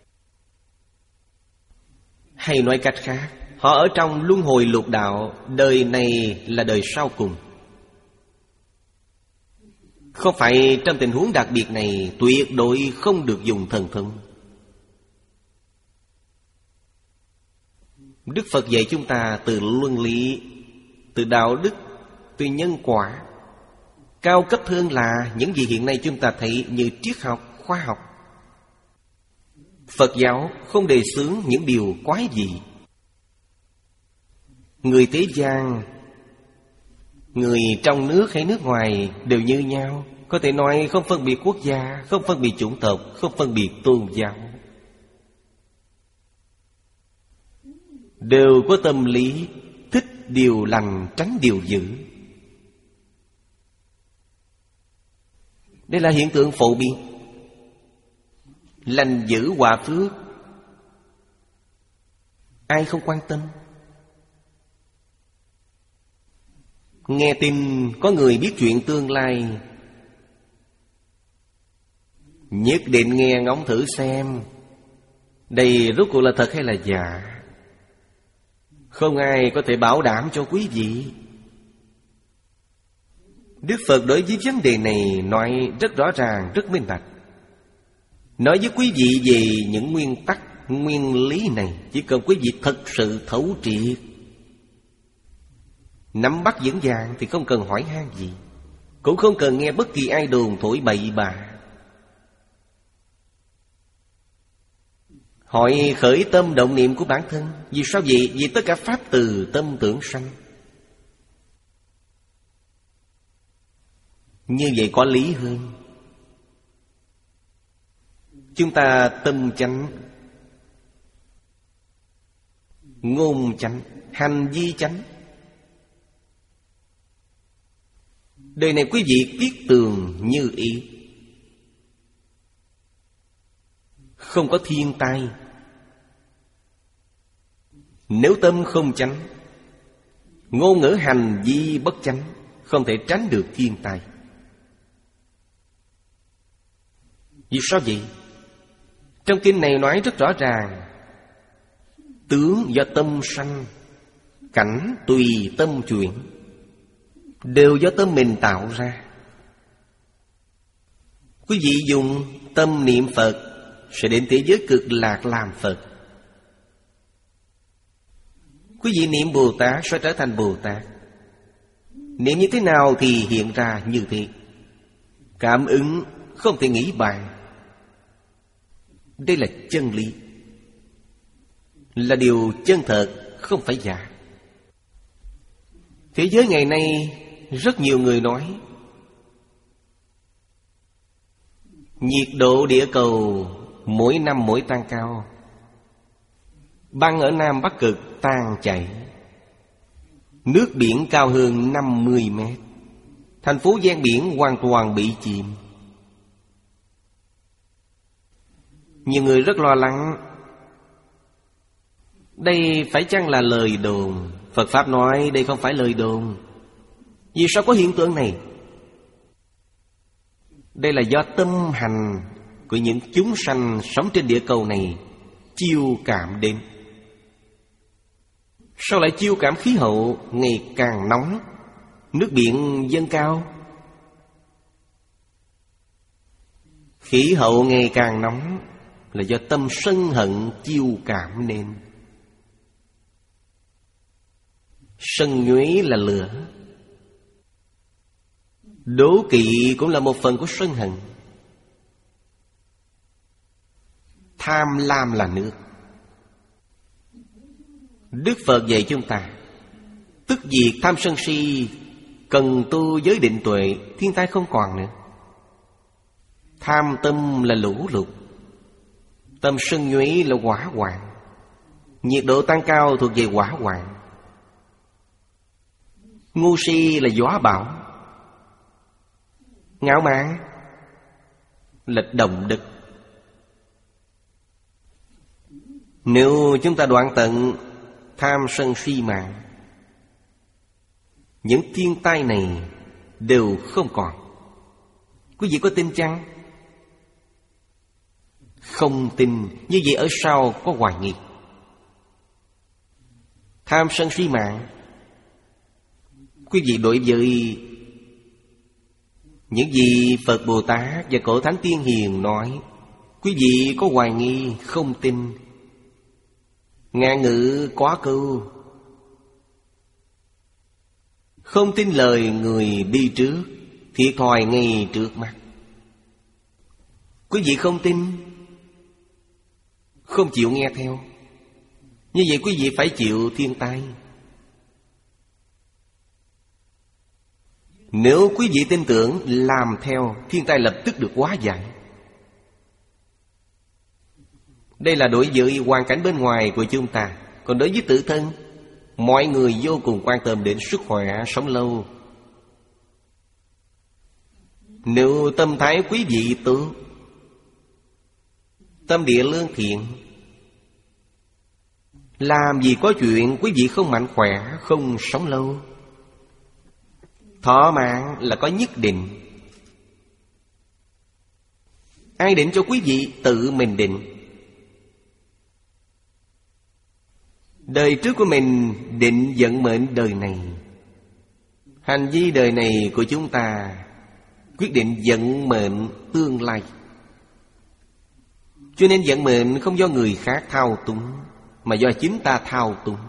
Hay nói cách khác, họ ở trong luân hồi lục đạo, đời này là đời sau cùng. Không phải trong tình huống đặc biệt này tuyệt đối không được dùng thần thông. Đức Phật dạy chúng ta từ luân lý, từ đạo đức, từ nhân quả. Cao cấp hơn là những gì hiện nay chúng ta thấy như triết học, khoa học. Phật giáo không đề xướng những điều quái dị. Người thế gian, người trong nước hay nước ngoài đều như nhau. Có thể nói không phân biệt quốc gia, không phân biệt chủng tộc, không phân biệt tôn giáo. Đều có tâm lý thích điều lành, tránh điều dữ. Đây là hiện tượng phổ biến. Lành dữ hòa phước, ai không quan tâm. Nghe tin có người biết chuyện tương lai, nhất định nghe ngóng thử xem đây rốt cuộc là thật hay là giả. Không ai có thể bảo đảm cho quý vị. Đức Phật đối với vấn đề này nói rất rõ ràng, rất minh bạch. Nói với quý vị về những nguyên tắc nguyên lý này chỉ cần quý vị thật sự thấu triệt, nắm bắt vững vàng thì không cần hỏi han gì, cũng không cần nghe bất kỳ ai đồn thổi bậy bạ. Hỏi khởi tâm động niệm của bản thân. Vì sao vậy? Vì tất cả pháp từ tâm tưởng sanh. Như vậy có lý hơn. Chúng ta tâm chánh, ngôn chánh, hành vi chánh. Đời này quý vị viết tường như ý, không có thiên tai. Nếu tâm không chánh, ngôn ngữ hành vi bất chánh, không thể tránh được thiên tai. Vì sao vậy? Trong kinh này nói rất rõ ràng, tướng do tâm sanh, cảnh tùy tâm chuyển, đều do tâm mình tạo ra. Quý vị dùng tâm niệm Phật sẽ đến thế giới cực lạc làm Phật. Quý vị niệm Bồ Tát sẽ trở thành Bồ Tát. Niệm như thế nào thì hiện ra như thế. Cảm ứng không thể nghĩ bàn. Đây là chân lý, là điều chân thật, không phải giả. Thế giới ngày nay rất nhiều người nói nhiệt độ địa cầu mỗi năm mỗi tăng cao, băng ở Nam Bắc Cực tan chảy, nước biển cao hơn năm mươi mét, thành phố ven biển hoàn toàn bị chìm. Nhiều người rất lo lắng. Đây phải chăng là lời đồn? Phật Pháp nói đây không phải lời đồn. Vì sao có hiện tượng này? Đây là do tâm hành của những chúng sanh sống trên địa cầu này chiêu cảm đến. Sao lại chiêu cảm khí hậu ngày càng nóng, nước biển dâng cao? Khí hậu ngày càng nóng là do tâm sân hận chiêu cảm nên. Sân nhuế là lửa, đố kỵ cũng là một phần của sân hận, tham lam là nước. Đức Phật dạy chúng ta tức diệt tham sân si, cần tu giới định tuệ, thiên tai không còn nữa. Tham tâm là lũ lụt, tâm sân nhuế là hỏa hoạn. Nhiệt độ tăng cao thuộc về hỏa hoạn. Ngu si là gió bão. Ngạo mạn là động đất. Nếu chúng ta đoạn tận tham sân si mạng, những thiên tai này đều không còn. Quý vị có tin chăng? Không tin. Như vậy ở sau có hoài nghi. Tham sân si mạng, quý vị đối với những gì Phật Bồ Tát và Cổ Thánh Tiên Hiền nói, quý vị có hoài nghi, không tin. Ngạn ngữ quá câu, không tin lời người đi trước, thiệt thòi ngay trước mắt. Quý vị không tin, không chịu nghe theo, như vậy quý vị phải chịu thiên tai. Nếu quý vị tin tưởng làm theo, thiên tai lập tức được hóa giải. Đây là đối với hoàn cảnh bên ngoài của chúng ta. Còn đối với tự thân, mọi người vô cùng quan tâm đến sức khỏe, sống lâu. Nếu tâm thái quý vị tốt, tâm địa lương thiện, làm gì có chuyện quý vị không mạnh khỏe, không sống lâu. Thọ mạng là có nhất định. Ai định cho quý vị? Tự mình định. Đời trước của mình định vận mệnh đời này. Hành vi đời này của chúng ta quyết định vận mệnh tương lai. Cho nên vận mệnh không do người khác thao túng, mà do chính ta thao túng.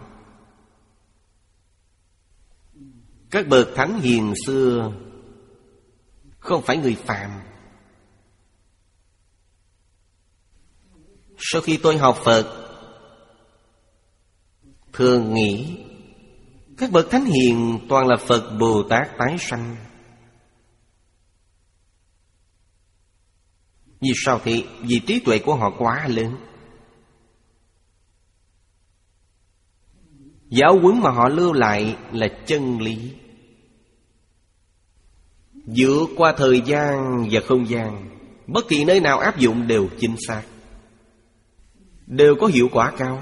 Các bậc thánh hiền xưa không phải người phàm. Sau khi tôi học Phật, thường nghĩ các bậc thánh hiền toàn là Phật Bồ Tát tái sanh. Vì sao thế? Vì trí tuệ của họ quá lớn. Giáo huấn mà họ lưu lại là chân lý, vượt qua thời gian và không gian. Bất kỳ nơi nào áp dụng đều chính xác, đều có hiệu quả cao.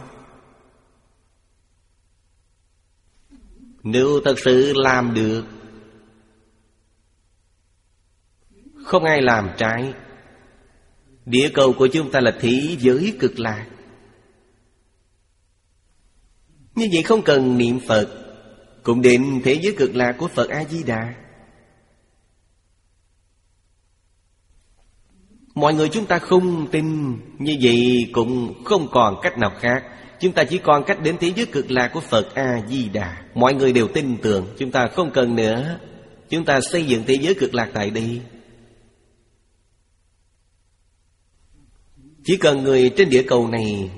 Nếu thật sự làm được, không ai làm trái. Địa cầu của chúng ta là thế giới cực lạc. Như vậy không cần niệm Phật cũng đến thế giới cực lạc của Phật A-di-đà. Mọi người chúng ta không tin, như vậy cũng không còn cách nào khác. Chúng ta chỉ còn cách đến thế giới cực lạc của Phật A-di-đà. Mọi người đều tin tưởng, chúng ta không cần nữa. Chúng ta xây dựng thế giới cực lạc tại đây. Chỉ cần người trên địa cầu này,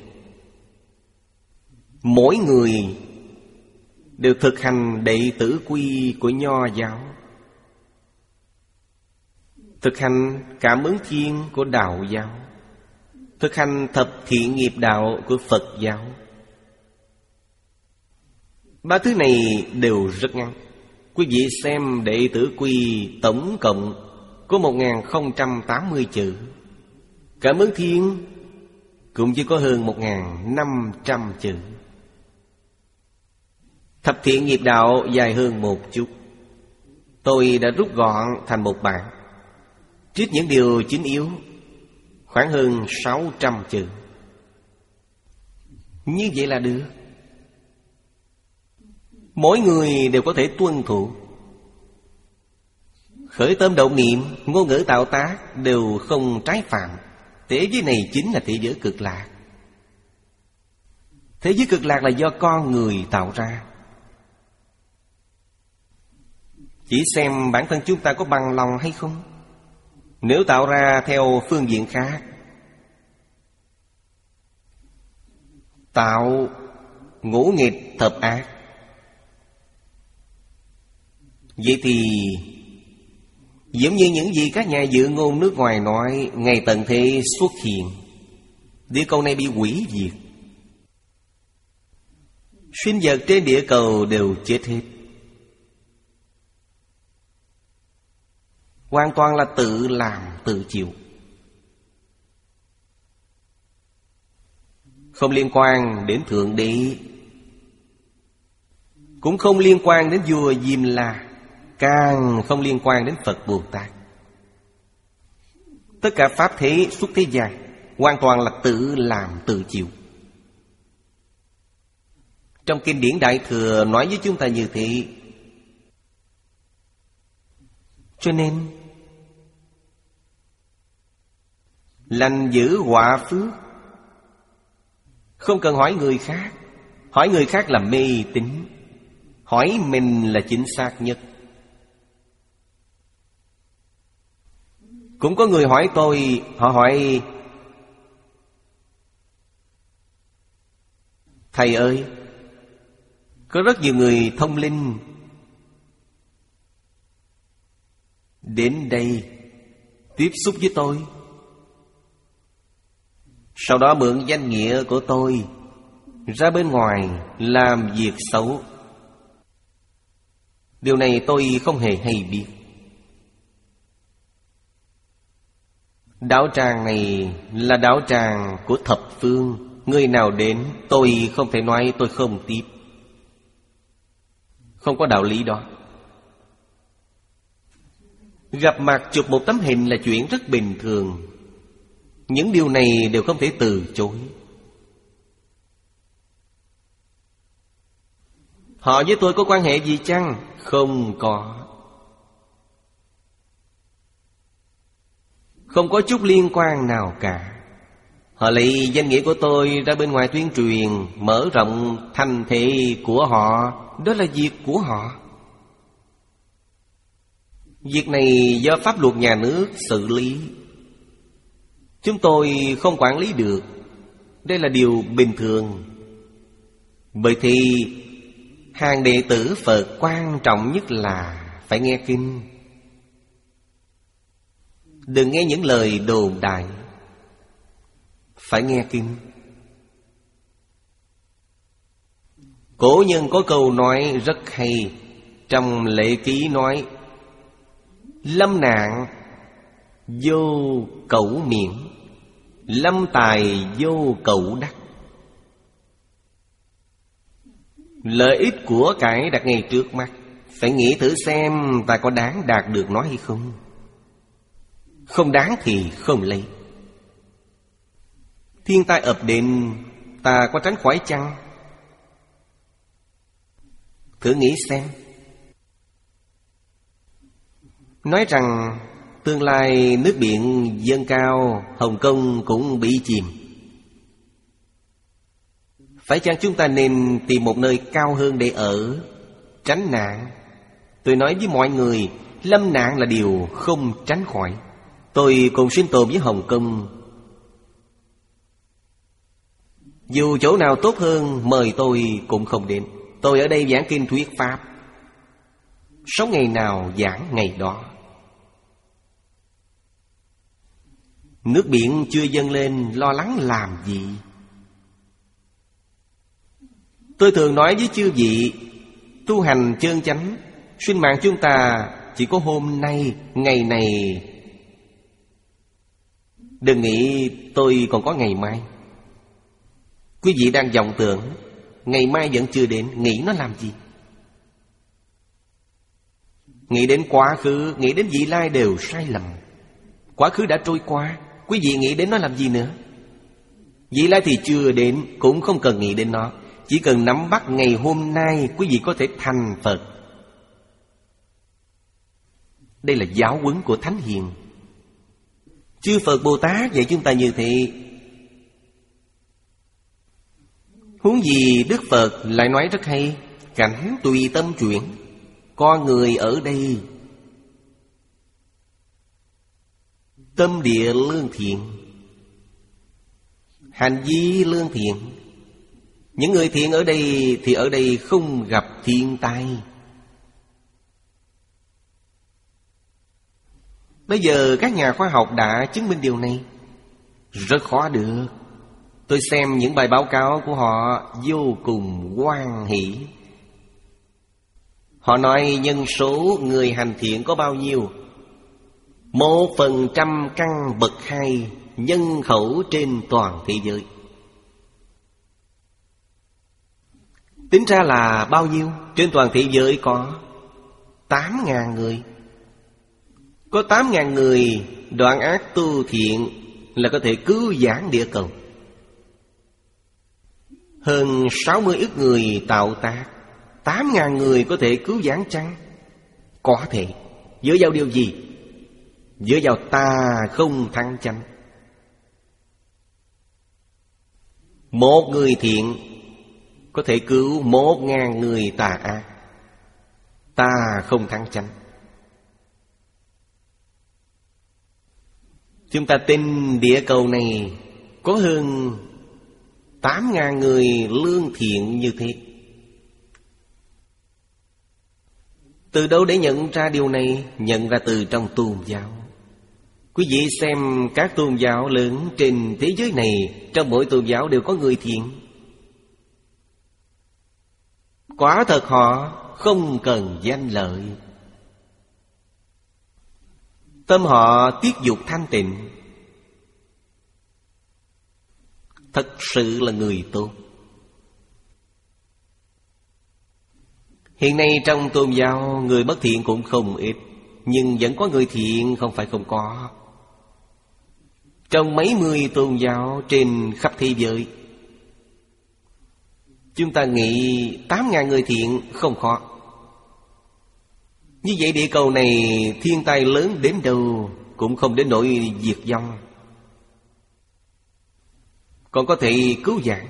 mỗi người đều thực hành đệ tử quy của Nho giáo, thực hành cảm ứng thiên của Đạo giáo, thực hành thập thiện nghiệp đạo của Phật giáo. Ba thứ này đều rất ngắn. Quý vị xem đệ tử quy tổng cộng có một nghìn không trăm tám mươi chữ. Cảm ứng thiên cũng chỉ có hơn một nghìn năm trăm chữ. Thập thiện nghiệp đạo dài hơn một chút. Tôi đã rút gọn thành một bản, trích những điều chính yếu, khoảng hơn sáu trăm chữ. Như vậy là được. Mỗi người đều có thể tuân thủ. Khởi tâm động niệm, ngôn ngữ tạo tác đều không trái phạm. Thế giới này chính là thế giới cực lạc. Thế giới cực lạc là do con người tạo ra. Chỉ xem bản thân chúng ta có bằng lòng hay không. Nếu tạo ra theo phương diện khác, tạo ngũ nghịch thập ác, vậy thì giống như những gì các nhà dự ngôn nước ngoài nói, ngày tận thế xuất hiện, địa cầu này bị hủy diệt, sinh vật trên địa cầu đều chết hết. Hoàn toàn là tự làm tự chịu, không liên quan đến Thượng Đế, cũng không liên quan đến vua Diêm La, càng không liên quan đến Phật Bồ Tát. Tất cả pháp thế xuất thế gian hoàn toàn là tự làm tự chịu. Trong kinh điển Đại Thừa nói với chúng ta như thế. Cho nên lành giữ họa phước, không cần hỏi người khác. Hỏi người khác là mê tín, hỏi mình là chính xác nhất. Cũng có người hỏi tôi, họ hỏi: thầy ơi, có rất nhiều người thông linh đến đây tiếp xúc với tôi, sau đó mượn danh nghĩa của tôi ra bên ngoài làm việc xấu. Điều này tôi không hề hay biết. Đạo tràng này là đạo tràng của thập phương. Người nào đến tôi không thể nói tôi không tiếp. Không có đạo lý đó. Gặp mặt chụp một tấm hình là chuyện rất bình thường. Những điều này đều không thể từ chối. Họ với tôi có quan hệ gì chăng? Không có. Không có chút liên quan nào cả. Họ lấy danh nghĩa của tôi ra bên ngoài tuyên truyền, mở rộng thành thị của họ. Đó là việc của họ. Việc này do pháp luật nhà nước xử lý, chúng tôi không quản lý được. Đây là điều bình thường. Bởi thì hàng đệ tử Phật quan trọng nhất là phải nghe kinh. Đừng nghe những lời đồn đại, phải nghe kinh. Cổ nhân có câu nói rất hay, trong Lệ Ký nói: lâm nạn vô cẩu miệng, lâm tài vô cẩu đắc. Lợi ích của cải đặt ngay trước mắt, phải nghĩ thử xem ta có đáng đạt được nó hay không. Không đáng thì không lấy. Thiên tai ập đến, ta có tránh khỏi chăng? Thử nghĩ xem. Nói rằng tương lai nước biển dâng cao, Hồng Kông cũng bị chìm. Phải chăng chúng ta nên tìm một nơi cao hơn để ở, tránh nạn? Tôi nói với mọi người, lâm nạn là điều không tránh khỏi. Tôi cùng sinh tồn với Hồng Kông. Dù chỗ nào tốt hơn, mời tôi cũng không đến. Tôi ở đây giảng kinh thuyết pháp, sống ngày nào giảng ngày đó. Nước biển chưa dâng lên, lo lắng làm gì? Tôi thường nói với chư vị, tu hành chân chánh, sinh mạng chúng ta chỉ có hôm nay, ngày này. Đừng nghĩ tôi còn có ngày mai. Quý vị đang vọng tưởng ngày mai vẫn chưa đến, nghĩ nó làm gì? Nghĩ đến quá khứ, nghĩ đến vị lai đều sai lầm. Quá khứ đã trôi qua, quý vị nghĩ đến nó làm gì nữa? Vị lai thì chưa đến, cũng không cần nghĩ đến nó. Chỉ cần nắm bắt ngày hôm nay, quý vị có thể thành Phật. Đây là giáo huấn của Thánh Hiền. Chư Phật Bồ Tát dạy chúng ta như thế. Huống gì Đức Phật lại nói rất hay: cảnh tùy tâm chuyển. Con người ở đây tâm địa lương thiện, hành vi lương thiện. Những người thiện ở đây thì ở đây không gặp thiên tai. Bây giờ các nhà khoa học đã chứng minh điều này. Rất khó được. Tôi xem những bài báo cáo của họ vô cùng hoan hỷ. Họ nói nhân số người hành thiện có bao nhiêu? Một phần trăm căn bậc hai nhân khẩu trên toàn thế giới. Tính ra là bao nhiêu? Trên toàn thế giới có tám ngàn người. Có tám ngàn người đoạn ác tu thiện là có thể cứu vãn địa cầu. Hơn sáu mươi ức người tạo tác, tám ngàn người có thể cứu vãn chăng? Có thể. Dựa vào điều gì? Dựa vào ta không thăng chánh. Một người thiện có thể cứu một ngàn người tà ác. Ta không thăng chánh. Chúng ta tin địa cầu này có hơn tám ngàn người lương thiện như thế. Từ đâu để nhận ra điều này? Nhận ra từ trong tôn giáo. Quý vị xem các tôn giáo lớn trên thế giới này, trong mỗi tôn giáo đều có người thiện. Quả thật họ không cần danh lợi. Tâm họ tiết dục thanh tịnh, thật sự là người tốt. Hiện nay trong tôn giáo người bất thiện cũng không ít, nhưng vẫn có người thiện, không phải không có. Trong mấy mươi tôn giáo trên khắp thế giới, chúng ta nghĩ tám ngàn người thiện không khó. Như vậy địa cầu này thiên tai lớn đến đâu cũng không đến nỗi diệt vong. còn có thể cứu vãn.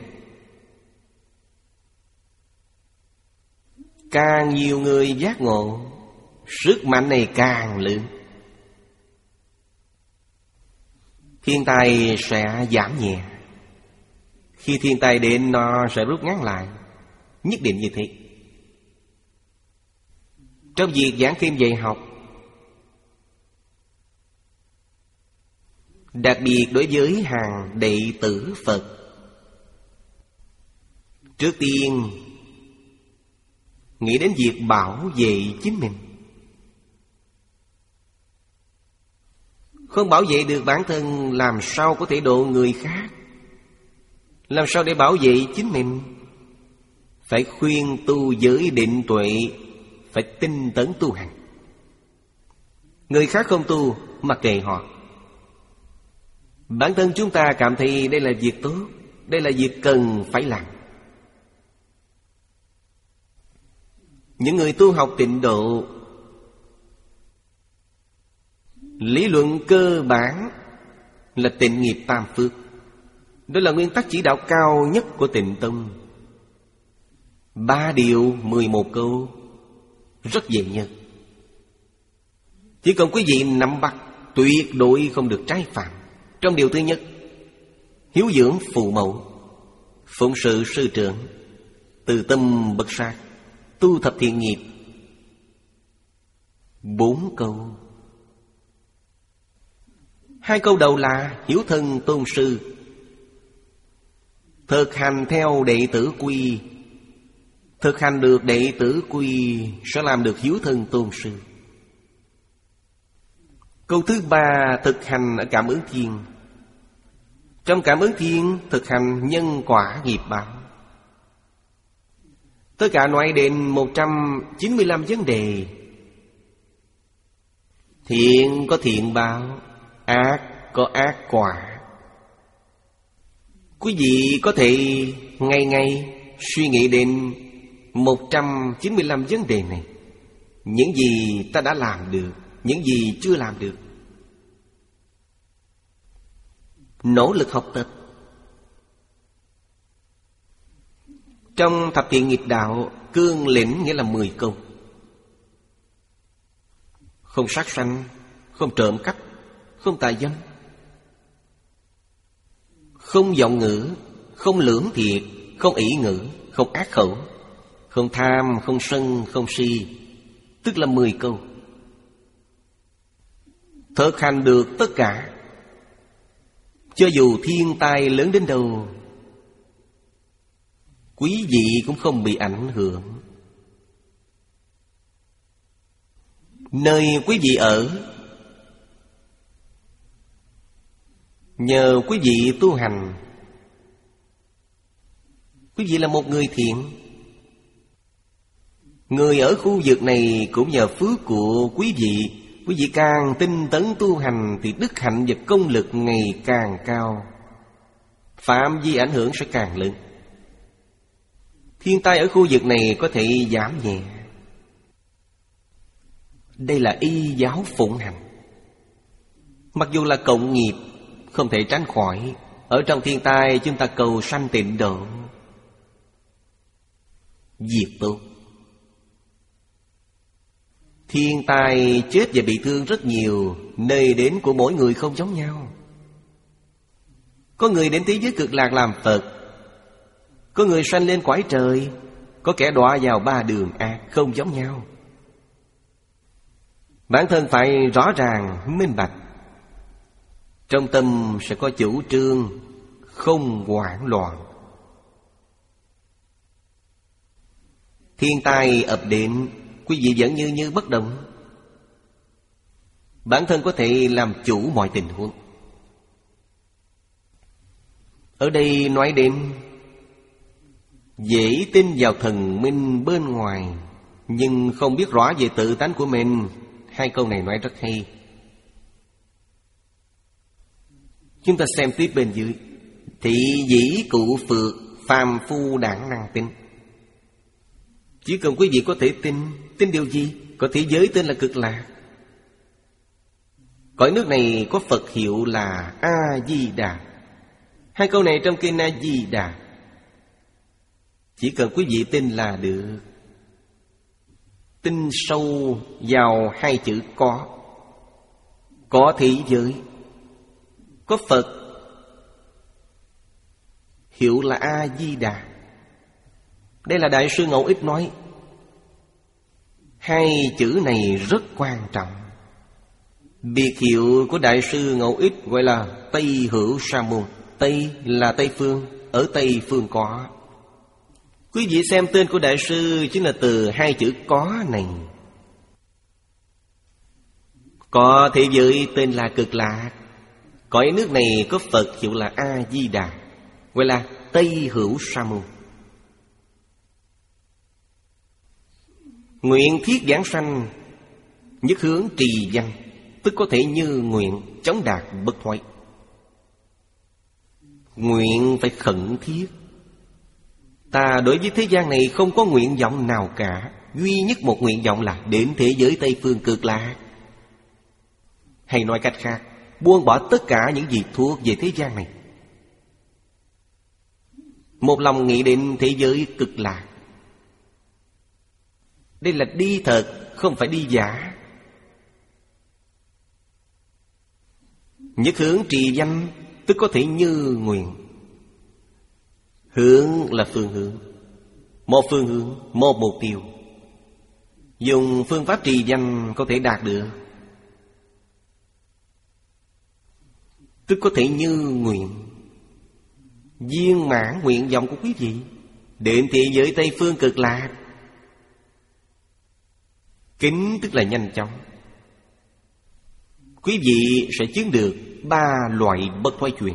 Càng nhiều người giác ngộ, sức mạnh này càng lớn, thiên tai sẽ giảm nhẹ. Khi thiên tai đến, nó sẽ rút ngắn lại. Nhất định như thế. Trong việc giảng kinh dạy học, đặc biệt đối với hàng đệ tử Phật, trước tiên nghĩ đến việc bảo vệ chính mình. Không bảo vệ được bản thân, làm sao có thể độ người khác? Làm sao để bảo vệ chính mình? Phải khuyên tu giới định tuệ, phải tinh tấn tu hành. Người khác không tu, mặc kệ họ. Bản thân chúng ta cảm thấy đây là việc tốt, đây là việc cần phải làm. Những người tu học tịnh độ, lý luận cơ bản là tịnh nghiệp tam phước. Đó là nguyên tắc chỉ đạo cao nhất của Tịnh Tông. Ba điều mười một câu, rất dễ nhớ. Chỉ cần quý vị nắm bắt, tuyệt đối không được trái phạm. Trong điều thứ nhất, hiếu dưỡng phụ mẫu, phụng sự sư trưởng, từ tâm bất sát, tu thập thiện nghiệp. Bốn câu. Hai câu đầu là hiếu thân tôn sư, thực hành theo đệ tử quy. Thực hành được đệ tử quy sẽ làm được hiếu thân tôn sư. Câu thứ ba, thực hành ở cảm ứng thiên. Trong cảm ứng thiên thực hành nhân quả nghiệp báo. Tất cả nói đến một trăm chín mươi lăm vấn đề. Thiện có thiện báo, ác có ác quả. Quý vị có thể ngày ngày suy nghĩ đến một trăm chín mươi lăm vấn đề này. Những gì ta đã làm được, những gì chưa làm được. Nỗ lực học tập. Trong thập thiện nghiệp đạo, cương lĩnh nghĩa là mười câu. Không sát sanh, không trộm cắp, không tà dâm, không vọng ngữ, không lưỡng thiệt, không ỷ ngữ, không ác khẩu, không tham, không sân, không si. Tức là mười câu. Thực hành được tất cả, cho dù thiên tai lớn đến đâu, quý vị cũng không bị ảnh hưởng. Nơi quý vị ở, nhờ quý vị tu hành, quý vị là một người thiện. Người ở khu vực này cũng nhờ phước của quý vị. Quý vị càng tinh tấn tu hành thì đức hạnh và công lực ngày càng cao, phạm vi ảnh hưởng sẽ càng lớn. Thiên tai ở khu vực này có thể giảm nhẹ. Đây là y giáo phụng hành. Mặc dù là cộng nghiệp, không thể tránh khỏi. Ở trong thiên tai chúng ta cầu sanh tịnh độ, diệt tốt. Thiên tai chết và bị thương rất nhiều. Nơi đến của mỗi người không giống nhau. Có người đến thế giới cực lạc làm Phật, có người sanh lên cõi trời, có kẻ đọa vào ba đường ác, không giống nhau. Bản thân phải rõ ràng, minh bạch. Trong tâm sẽ có chủ trương, không hoảng loạn. Thiên tai ập đến, quý vị vẫn như như bất động. Bản thân có thể làm chủ mọi tình huống. Ở đây nói đến dễ tin vào thần minh bên ngoài, nhưng không biết rõ về tự tánh của mình. Hai câu này nói rất hay. Chúng ta xem tiếp bên dưới. Thị dĩ cụ phược, phàm phu đảng năng tin. Chỉ cần quý vị có thể tin. Tin điều gì? Có thế giới tên là Cực Lạc. Cõi nước này có Phật hiệu là A-di-đà. Hai câu này trong kinh A Di Đà, chỉ cần quý vị tin là được. Tin sâu vào hai chữ có. Có thế giới, có Phật, hiệu là A Di Đà. Đây là Đại sư Ngẫu Ích nói. Hai chữ này rất quan trọng. Biệt hiệu của Đại sư Ngẫu Ích gọi là Tây Hữu Sa Môn. Tây là Tây Phương, ở Tây Phương có. Quý vị xem tên của Đại sư chính là từ hai chữ có này. Có thế giới tên là Cực Lạc. Cõi nước này có Phật hiệu là A Di Đà, gọi là Tây Hữu Sa Môn. Nguyện thiết giảng sanh, nhất hướng trì văn, tức có thể như nguyện, chống đạt bất thoái. Nguyện phải khẩn thiết. Ta đối với thế gian này không có nguyện vọng nào cả. Duy nhất một nguyện vọng là đến thế giới Tây Phương Cực Lạc. Hay nói cách khác, buông bỏ tất cả những gì thuộc về thế gian này, một lòng nghĩ đến thế giới Cực Lạc. Đây là đi thật, không phải đi giả. Nhất hướng trì danh, tức có thể như nguyện. Hướng là phương hướng, một phương hướng, một mục tiêu. Dùng phương pháp trì danh có thể đạt được, tức có thể như nguyện. Viên mãn nguyện vọng của quý vị đến thế giới Tây Phương Cực Lạc. Kính tức là nhanh chóng. Quý vị sẽ chứng được ba loại bất thoái chuyển.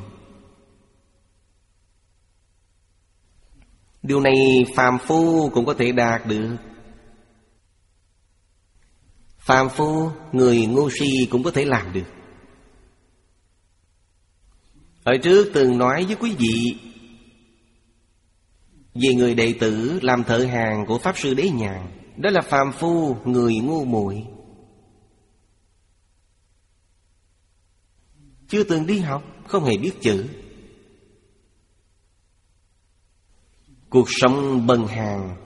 Điều này phàm phu cũng có thể đạt được. Phàm phu, người ngu si cũng có thể làm được. Ở trước từng nói với quý vị về người đệ tử làm thợ hàng của Pháp Sư Đế Nhàn. Đó là phàm phu, người ngu muội, chưa từng đi học, không hề biết chữ. Cuộc sống bần hàn.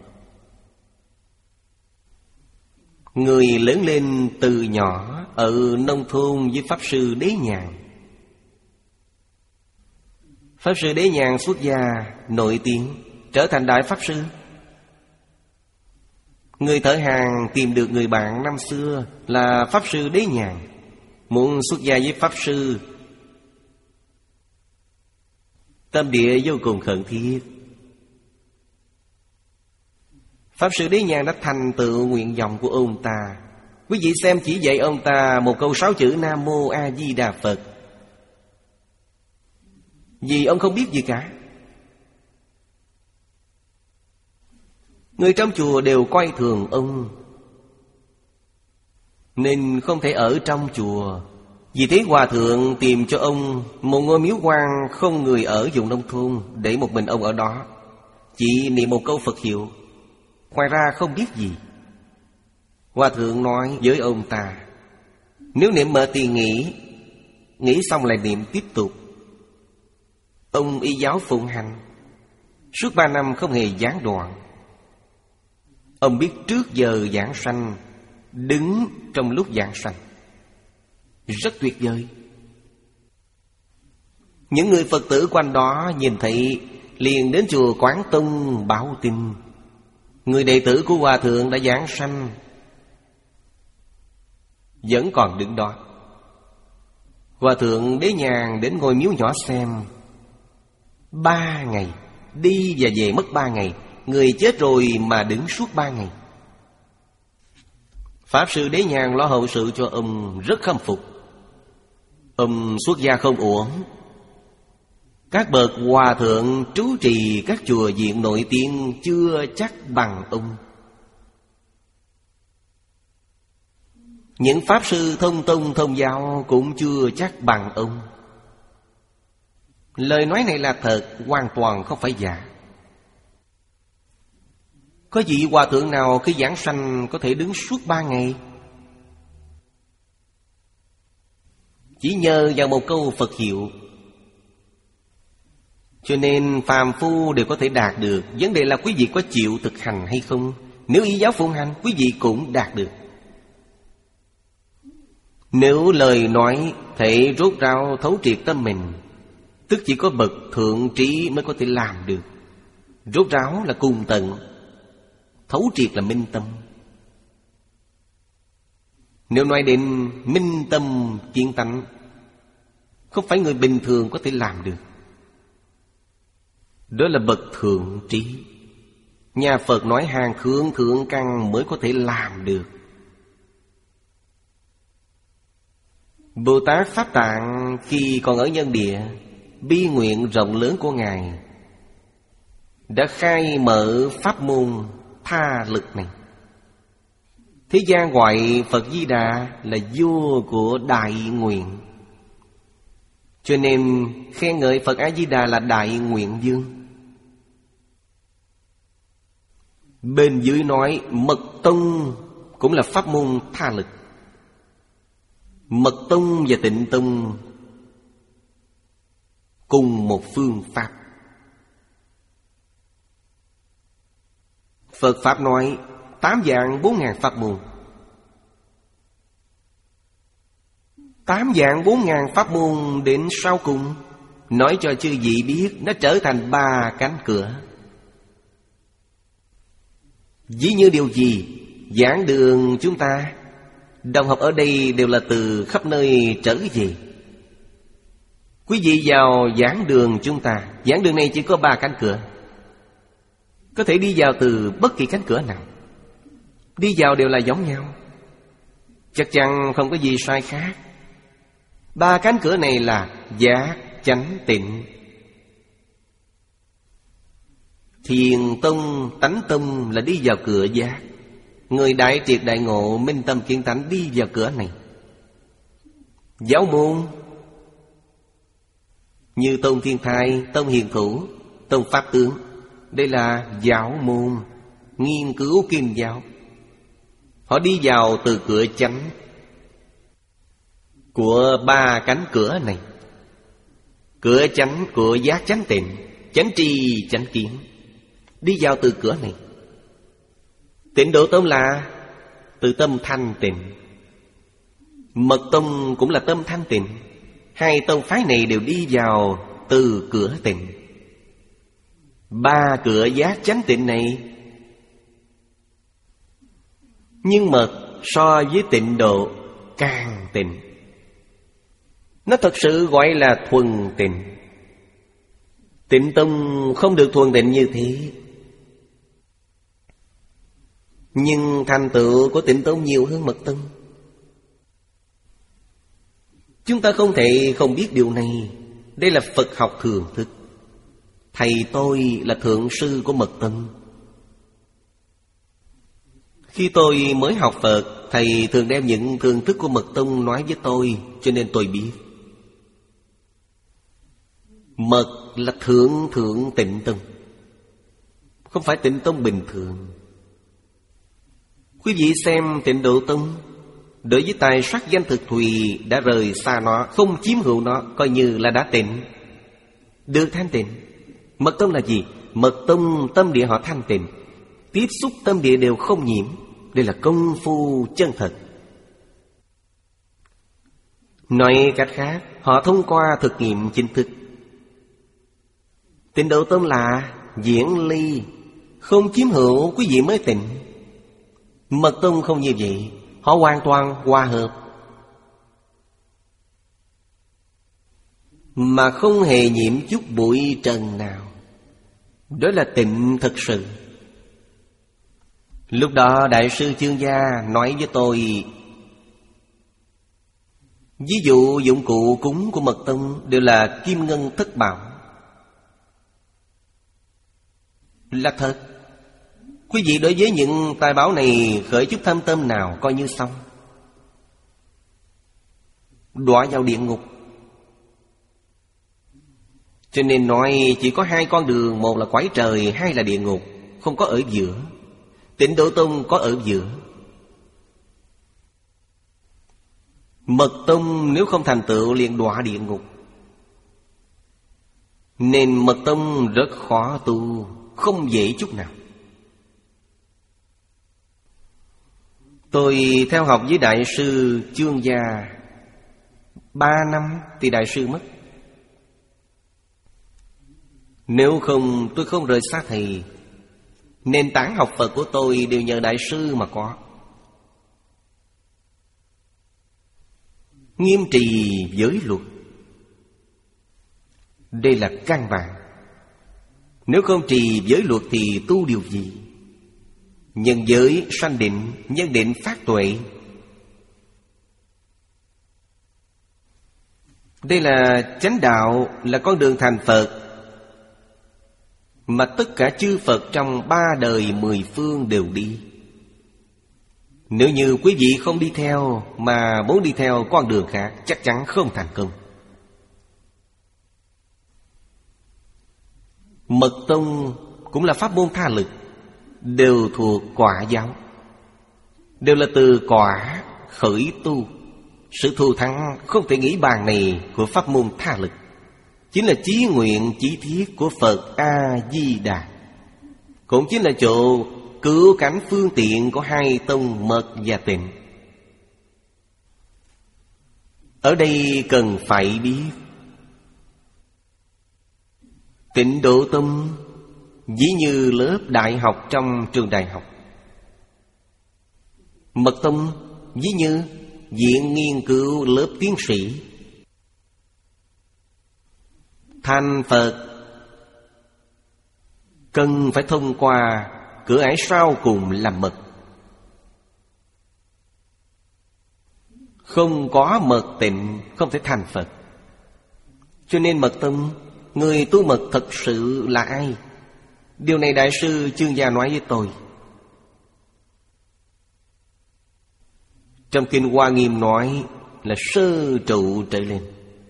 Người lớn lên từ nhỏ ở nông thôn với Pháp Sư Đế Nhàn. Pháp Sư Đế Nhàn xuất gia nổi tiếng, trở thành Đại Pháp Sư. Người thợ hàng tìm được người bạn năm xưa là Pháp Sư Đế Nhàn, muốn xuất gia với Pháp Sư. Tâm địa vô cùng khẩn thiết. Pháp Sư Đế Nhàn đã thành tựu nguyện vọng của ông ta. Quý vị xem, chỉ dạy ông ta một câu sáu chữ Nam Mô A Di Đà Phật, vì ông không biết gì cả. Người trong chùa đều coi thường ông, nên không thể ở trong chùa. Vì thế hòa thượng tìm cho ông một ngôi miếu hoang không người ở vùng nông thôn, để một mình ông ở đó, chỉ niệm một câu Phật hiệu, ngoài ra không biết gì. Hòa thượng nói với ông ta, nếu niệm mệt thì nghỉ, nghỉ xong lại niệm tiếp tục. Ông y giáo phụng hành, suốt ba năm không hề gián đoạn. Ông biết trước giờ giảng sanh, đứng trong lúc giảng sanh, rất tuyệt vời. Những người Phật tử quanh đó nhìn thấy liền đến chùa Quán Tông báo tin, người đệ tử của Hòa thượng đã giảng sanh, vẫn còn đứng đó. Hòa thượng Đế Nhàn đến ngôi miếu nhỏ xem. Ba ngày, đi và về mất ba ngày. Người chết rồi mà đứng suốt ba ngày. Pháp Sư Đế Nhàn lo hậu sự cho ông, rất khâm phục. Ông xuất gia không uổng. Các bậc hòa thượng trú trì các chùa viện nổi tiếng chưa chắc bằng ông. Những Pháp Sư thông tông thông giáo cũng chưa chắc bằng ông. Lời nói này là thật, hoàn toàn không phải giả. Có vị hòa thượng nào khi giảng sanh có thể đứng suốt ba ngày? Chỉ nhờ vào một câu Phật hiệu. Cho nên phàm phu đều có thể đạt được. Vấn đề là quý vị có chịu thực hành hay không. Nếu y giáo phụng hành, quý vị cũng đạt được. Nếu lời nói thể rốt ráo thấu triệt tâm mình, tức chỉ có bậc thượng trí mới có thể làm được. Rốt ráo là cùng tận, thấu triệt là minh tâm. Nếu nói đến minh tâm kiến tánh, không phải người bình thường có thể làm được. Đó là bậc thượng trí. Nhà Phật nói hàng thượng thượng căn mới có thể làm được. Bồ Tát Pháp Tạng khi còn ở nhân địa, bi nguyện rộng lớn của Ngài đã khai mở pháp môn tha lực này. Thế gian gọi Phật Di Đà là vua của đại nguyện, cho nên khen ngợi Phật A Di Đà là đại nguyện vương. Bên dưới nói Mật Tông cũng là pháp môn tha lực. Mật Tông và Tịnh Tông cùng một phương pháp. Phật Pháp nói tám vạn bốn ngàn pháp môn. Tám vạn bốn ngàn pháp môn đến sau cùng nói cho chư vị biết nó trở thành ba cánh cửa. Ví như điều gì? Giảng đường chúng ta, đồng học ở đây đều là từ khắp nơi trở về. Quý vị vào giảng đường chúng ta, giảng đường này chỉ có ba cánh cửa, có thể đi vào từ bất kỳ cánh cửa nào. Đi vào đều là giống nhau, chắc chắn không có gì sai khác. Ba cánh cửa này là giác, chánh, tịnh. Thiền tông, tánh tông là đi vào cửa giác. Người đại triệt đại ngộ, minh tâm kiến tánh đi vào cửa này. Giáo môn như Tôn Thiên Thai, Tôn Hiền Thủ, Tôn Pháp Tướng, đây là giáo môn nghiên cứu kinh giáo. Họ đi vào từ cửa chánh của ba cánh cửa này. Cửa chánh của giác chánh tịnh, chánh tri chánh kiến, đi vào từ cửa này. Tịnh Độ Tông là từ tâm thanh tịnh. Mật Tông cũng là tâm thanh tịnh. Hai tông phái này đều đi vào từ cửa tịnh. Ba cửa giác chánh tịnh này, nhưng mật so với Tịnh Độ càng tịnh. Nó thật sự gọi là thuần tịnh. Tịnh Tông không được thuần tịnh như thế, nhưng thành tựu của Tịnh Tông nhiều hơn Mật Tông. Chúng ta không thể không biết điều này. Đây là Phật học thường thức. Thầy tôi là thượng sư của Mật Tông. Khi tôi mới học Phật, thầy thường đem những thường thức của Mật Tông nói với tôi, cho nên tôi biết. Mật là thượng thượng Tịnh Tông, không phải Tịnh Tông bình thường. Quý vị xem Tịnh Độ Tông, đối với tài sắc danh thực thùy đã rời xa nó, không chiếm hữu nó, coi như là đã tịnh, được thanh tịnh. Mật Tông là gì? Mật Tông tâm địa họ thanh tịnh, tiếp xúc tâm địa đều không nhiễm. Đây là công phu chân thật. Nói cách khác, họ thông qua thực nghiệm chính thức. Tịnh Độ Tông là diễn ly, không chiếm hữu quý vị mới tịnh. Mật Tông không như vậy, họ hoàn toàn hòa hợp, mà không hề nhiễm chút bụi trần nào. Đó là tịnh thực sự. Lúc đó Đại sư Chương Gia nói với tôi, ví dụ dụng cụ cúng của Mật Tông đều là kim ngân thất bảo. Là thật. Quý vị đối với những tài bảo này khởi chút tham tâm nào coi như xong, đọa vào địa ngục. Cho nên nói chỉ có hai con đường, một là cõi trời, hai là địa ngục, không có ở giữa. Tịnh Độ Tông có ở giữa. Mật Tông nếu không thành tựu liền đọa địa ngục. Nên mật tông rất khó tu, không dễ chút nào. Tôi theo học với Đại sư Chương Gia Ba năm thì Đại sư mất. Nếu không tôi không rời xa thầy. Nền tảng học Phật của tôi đều nhờ Đại sư mà có. Nghiêm trì giới luật, đây là căn bản. Nếu không trì giới luật thì tu điều gì? Nhân giới sanh định, nhân định phát tuệ. Đây là chánh đạo, là con đường thành Phật mà tất cả chư Phật trong ba đời mười phương đều đi. Nếu như quý vị không đi theo mà muốn đi theo con đường khác, chắc chắn không thành công. Mật tông cũng là pháp môn tha lực, đều thuộc quả giáo, đều là từ quả khởi tu. Sự thù thắng không thể nghĩ bàn này của pháp môn tha lực chính là chí nguyện chí thiết của Phật A-di-đà, cũng chính là chỗ cứu cánh phương tiện của hai tông Mật và Tịnh. Ở đây cần phải biết, Tịnh Độ Tông ví như lớp đại học trong trường đại học, Mật Tông ví như viện nghiên cứu lớp tiến sĩ. Thành Phật cần phải thông qua cửa ải sau cùng là mật. Không có mật tịnh không thể thành Phật. Cho nên Mật Tông, người tu mật thật sự là ai? Điều này Đại sư Chương Gia nói với tôi. Trong Kinh Hoa Nghiêm nói là sơ trụ trở lên.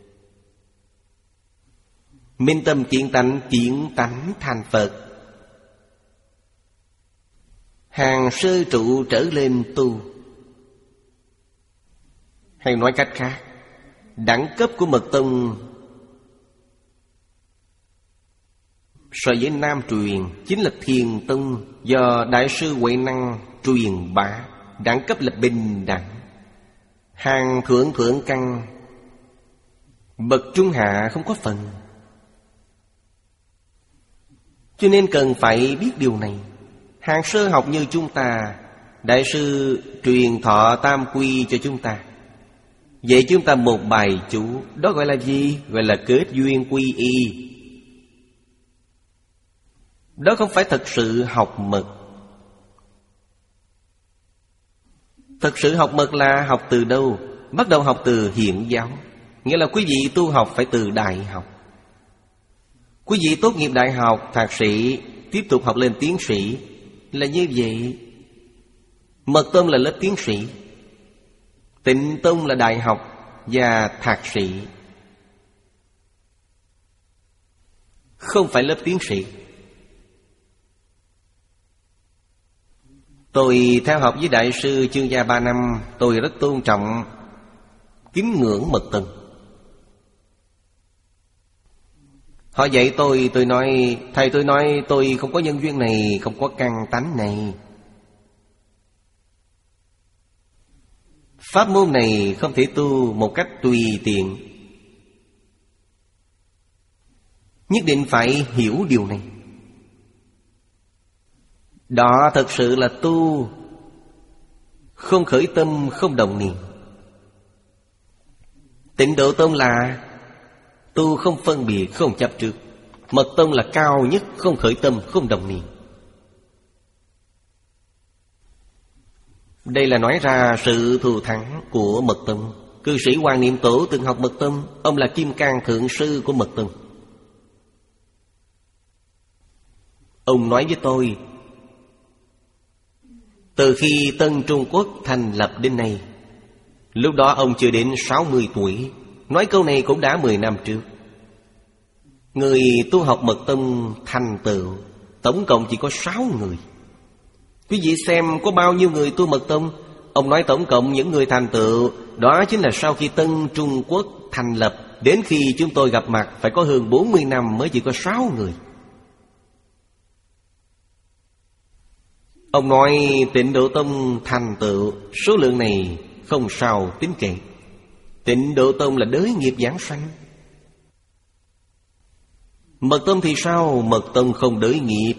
Minh tâm kiến tánh, kiến tánh thành Phật. Hàng sơ trụ trở lên tu. Hay nói cách khác, đẳng cấp của Mật Tông so với Nam truyền chính là Thiền Tông, do Đại sư Huệ Năng truyền bá, đẳng cấp là bình đẳng. Hàng thượng thượng căn, bậc trung hạ không có phần. Cho nên cần phải biết điều này. Hàng sơ học như chúng ta, Đại sư truyền thọ tam quy cho chúng ta. Vậy chúng ta một bài chú, đó gọi là gì? Gọi là kết duyên quy y. Đó không phải thật sự học mật. Thật sự học mật là học từ đâu? Bắt đầu học từ hiện giáo. Nghĩa là quý vị tu học phải từ đại học. Quý vị tốt nghiệp đại học, thạc sĩ, tiếp tục học lên tiến sĩ, là như vậy. Mật Tông là lớp tiến sĩ, Tịnh Tông là đại học và thạc sĩ, không phải lớp tiến sĩ. Tôi theo học với Đại sư Chương Gia ba năm, tôi rất tôn trọng, kính ngưỡng Mật Tông. Họ dạy tôi, tôi nói, thầy tôi nói tôi không có nhân duyên này, không có căn tánh này. Pháp môn này không thể tu một cách tùy tiện. Nhất định phải hiểu điều này. Đó thật sự là tu không khởi tâm, không động niệm. Tịnh Độ Tông là tu không phân biệt, không chấp trước. Mật Tông là cao nhất, không khởi tâm, không động niệm. Đây là nói ra sự thù thắng của Mật Tông. Cư sĩ Hoàng Niệm Tổ từng học Mật Tông. Ông là Kim Cang Thượng Sư của Mật Tông. Ông nói với tôi, từ khi Tân Trung Quốc thành lập đến nay, lúc đó ông chưa đến sáu mươi tuổi. Nói câu này cũng đã mười năm trước. Người tu học Mật Tông thành tựu tổng cộng chỉ có sáu người. Quý vị xem có bao nhiêu người tu Mật Tông. Ông nói tổng cộng những người thành tựu, đó chính là sau khi Tân Trung Quốc thành lập Đến khi chúng tôi gặp mặt phải có hơn bốn mươi năm mới chỉ có sáu người. Ông nói Tịnh Độ Tông thành tựu, số lượng này không sao tính kể. Tịnh Độ Tông là đới nghiệp giảng sanh. Mật Tông thì sao? Mật Tông không đới nghiệp.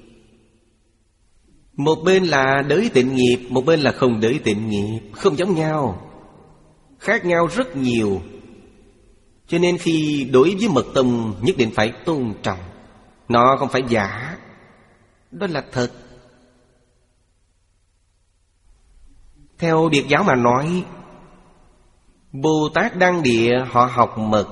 Một bên là đới tịnh nghiệp, một bên là không đới tịnh nghiệp. Không giống nhau, khác nhau rất nhiều. Cho nên khi đối với Mật Tông nhất định phải tôn trọng. Nó không phải giả, đó là thật. Theo Điệt giáo mà nói, Bồ Tát Đăng Địa họ học mật.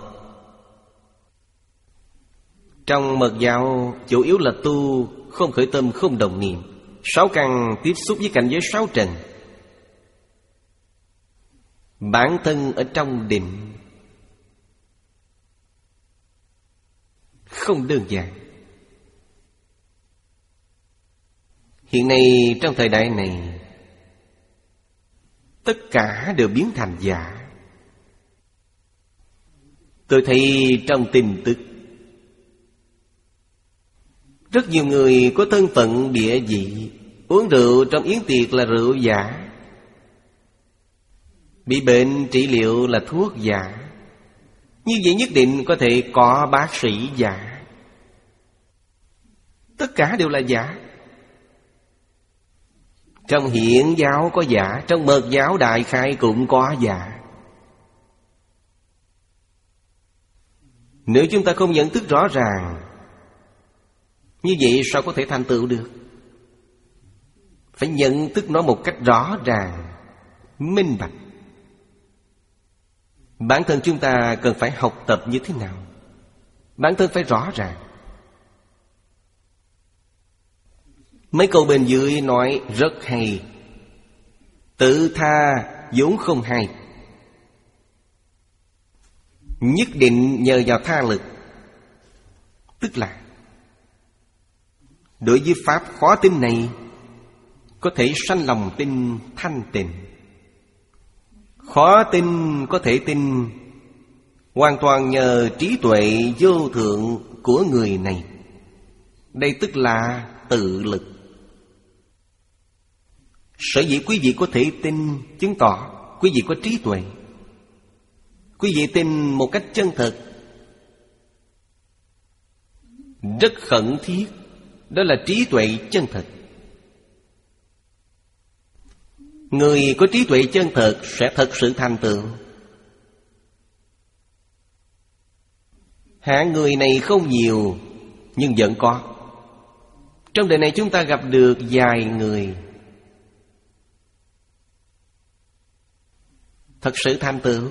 Trong mật giáo chủ yếu là tu không khởi tâm, không đồng niệm. Sáu căn tiếp xúc với cảnh giới sáu trần. Bản thân ở trong định, không đơn giản. Hiện nay trong thời đại này, tất cả đều biến thành giả. Tôi thấy trong tin tức, rất nhiều người có thân phận địa vị, uống rượu trong yến tiệc là rượu giả, bị bệnh trị liệu là thuốc giả. Như vậy nhất định có thể có bác sĩ giả. Tất cả đều là giả. Trong Hiển giáo có giả, trong Mật giáo đại khai cũng có giả. Nếu chúng ta không nhận thức rõ ràng, như vậy sao có thể thành tựu được? Phải nhận thức nó một cách rõ ràng, minh bạch. Bản thân chúng ta cần phải học tập như thế nào? Bản thân phải rõ ràng. Mấy câu bên dưới nói rất hay. Tự tha vốn không hay, nhất định nhờ vào tha lực. Tức là đối với pháp khó tin này, có thể sanh lòng tin thanh tịnh. Khó tin có thể tin, hoàn toàn nhờ trí tuệ vô thượng của người này. Đây tức là tự lực. Sở dĩ quý vị có thể tin, chứng tỏ quý vị có trí tuệ. Quý vị tin một cách chân thật, rất khẩn thiết. Đó là trí tuệ chân thật. Người có trí tuệ chân thật sẽ thật sự thành tựu. Hạng người này không nhiều, nhưng vẫn có. Trong đời này chúng ta gặp được vài người thật sự thành tựu.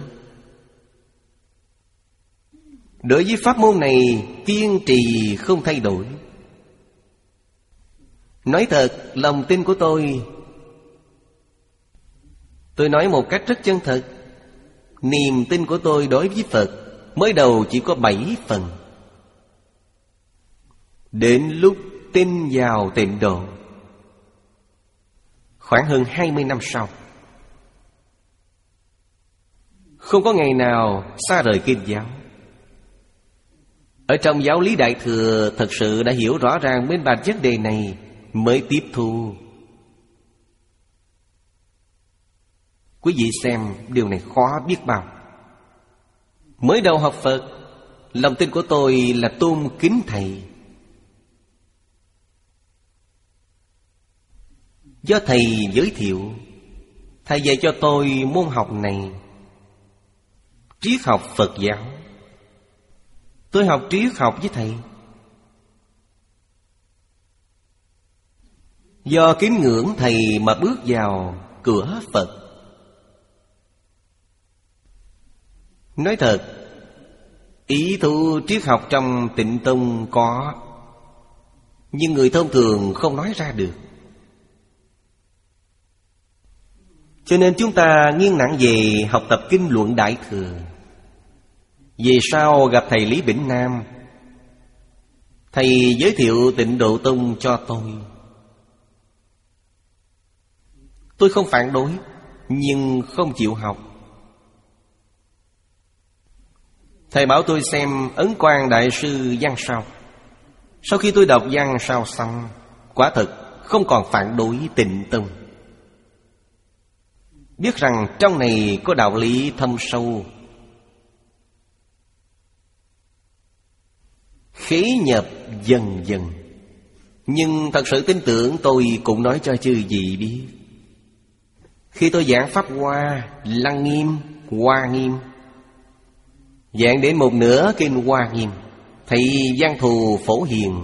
Đối với pháp môn này, kiên trì không thay đổi. Nói thật, lòng tin của tôi, tôi nói một cách rất chân thật, niềm tin của tôi đối với Phật mới đầu chỉ có bảy phần. Đến lúc tin vào Tịnh Độ, khoảng hơn hai mươi năm sau, không có ngày nào xa rời kinh giáo. Ở trong giáo lý Đại Thừa thật sự đã hiểu rõ ràng minh bạch vấn đề này, mới tiếp thu. Quý vị xem điều này khó biết bao. Mới đầu học Phật, lòng tin của tôi là tôn kính Thầy. Do Thầy giới thiệu, Thầy dạy cho tôi môn học này, triết học Phật giáo. Tôi học triết học với Thầy. Do kính ngưỡng Thầy mà bước vào cửa Phật. Nói thật, ý thu triết học trong Tịnh Tông có, nhưng người thông thường không nói ra được. Cho nên chúng ta nghiêng nặng về học tập kinh luận Đại Thừa. Về sau gặp thầy Lý Bỉnh Nam, thầy giới thiệu Tịnh Độ Tông cho tôi. Tôi không phản đối, nhưng không chịu học. Thầy bảo tôi xem Ấn Quang Đại Sư văn sao. Sau khi tôi đọc văn sao xong, quả thật không còn phản đối Tịnh Tông. Biết rằng trong này có đạo lý thâm sâu, khí nhập dần dần. Nhưng thật sự tin tưởng tôi cũng nói cho chư vị biết. Khi tôi giảng Pháp Hoa, Lăng Nghiêm, Hoa Nghiêm, giảng đến một nửa kinh Hoa Nghiêm, thấy Văn Thù Phổ Hiền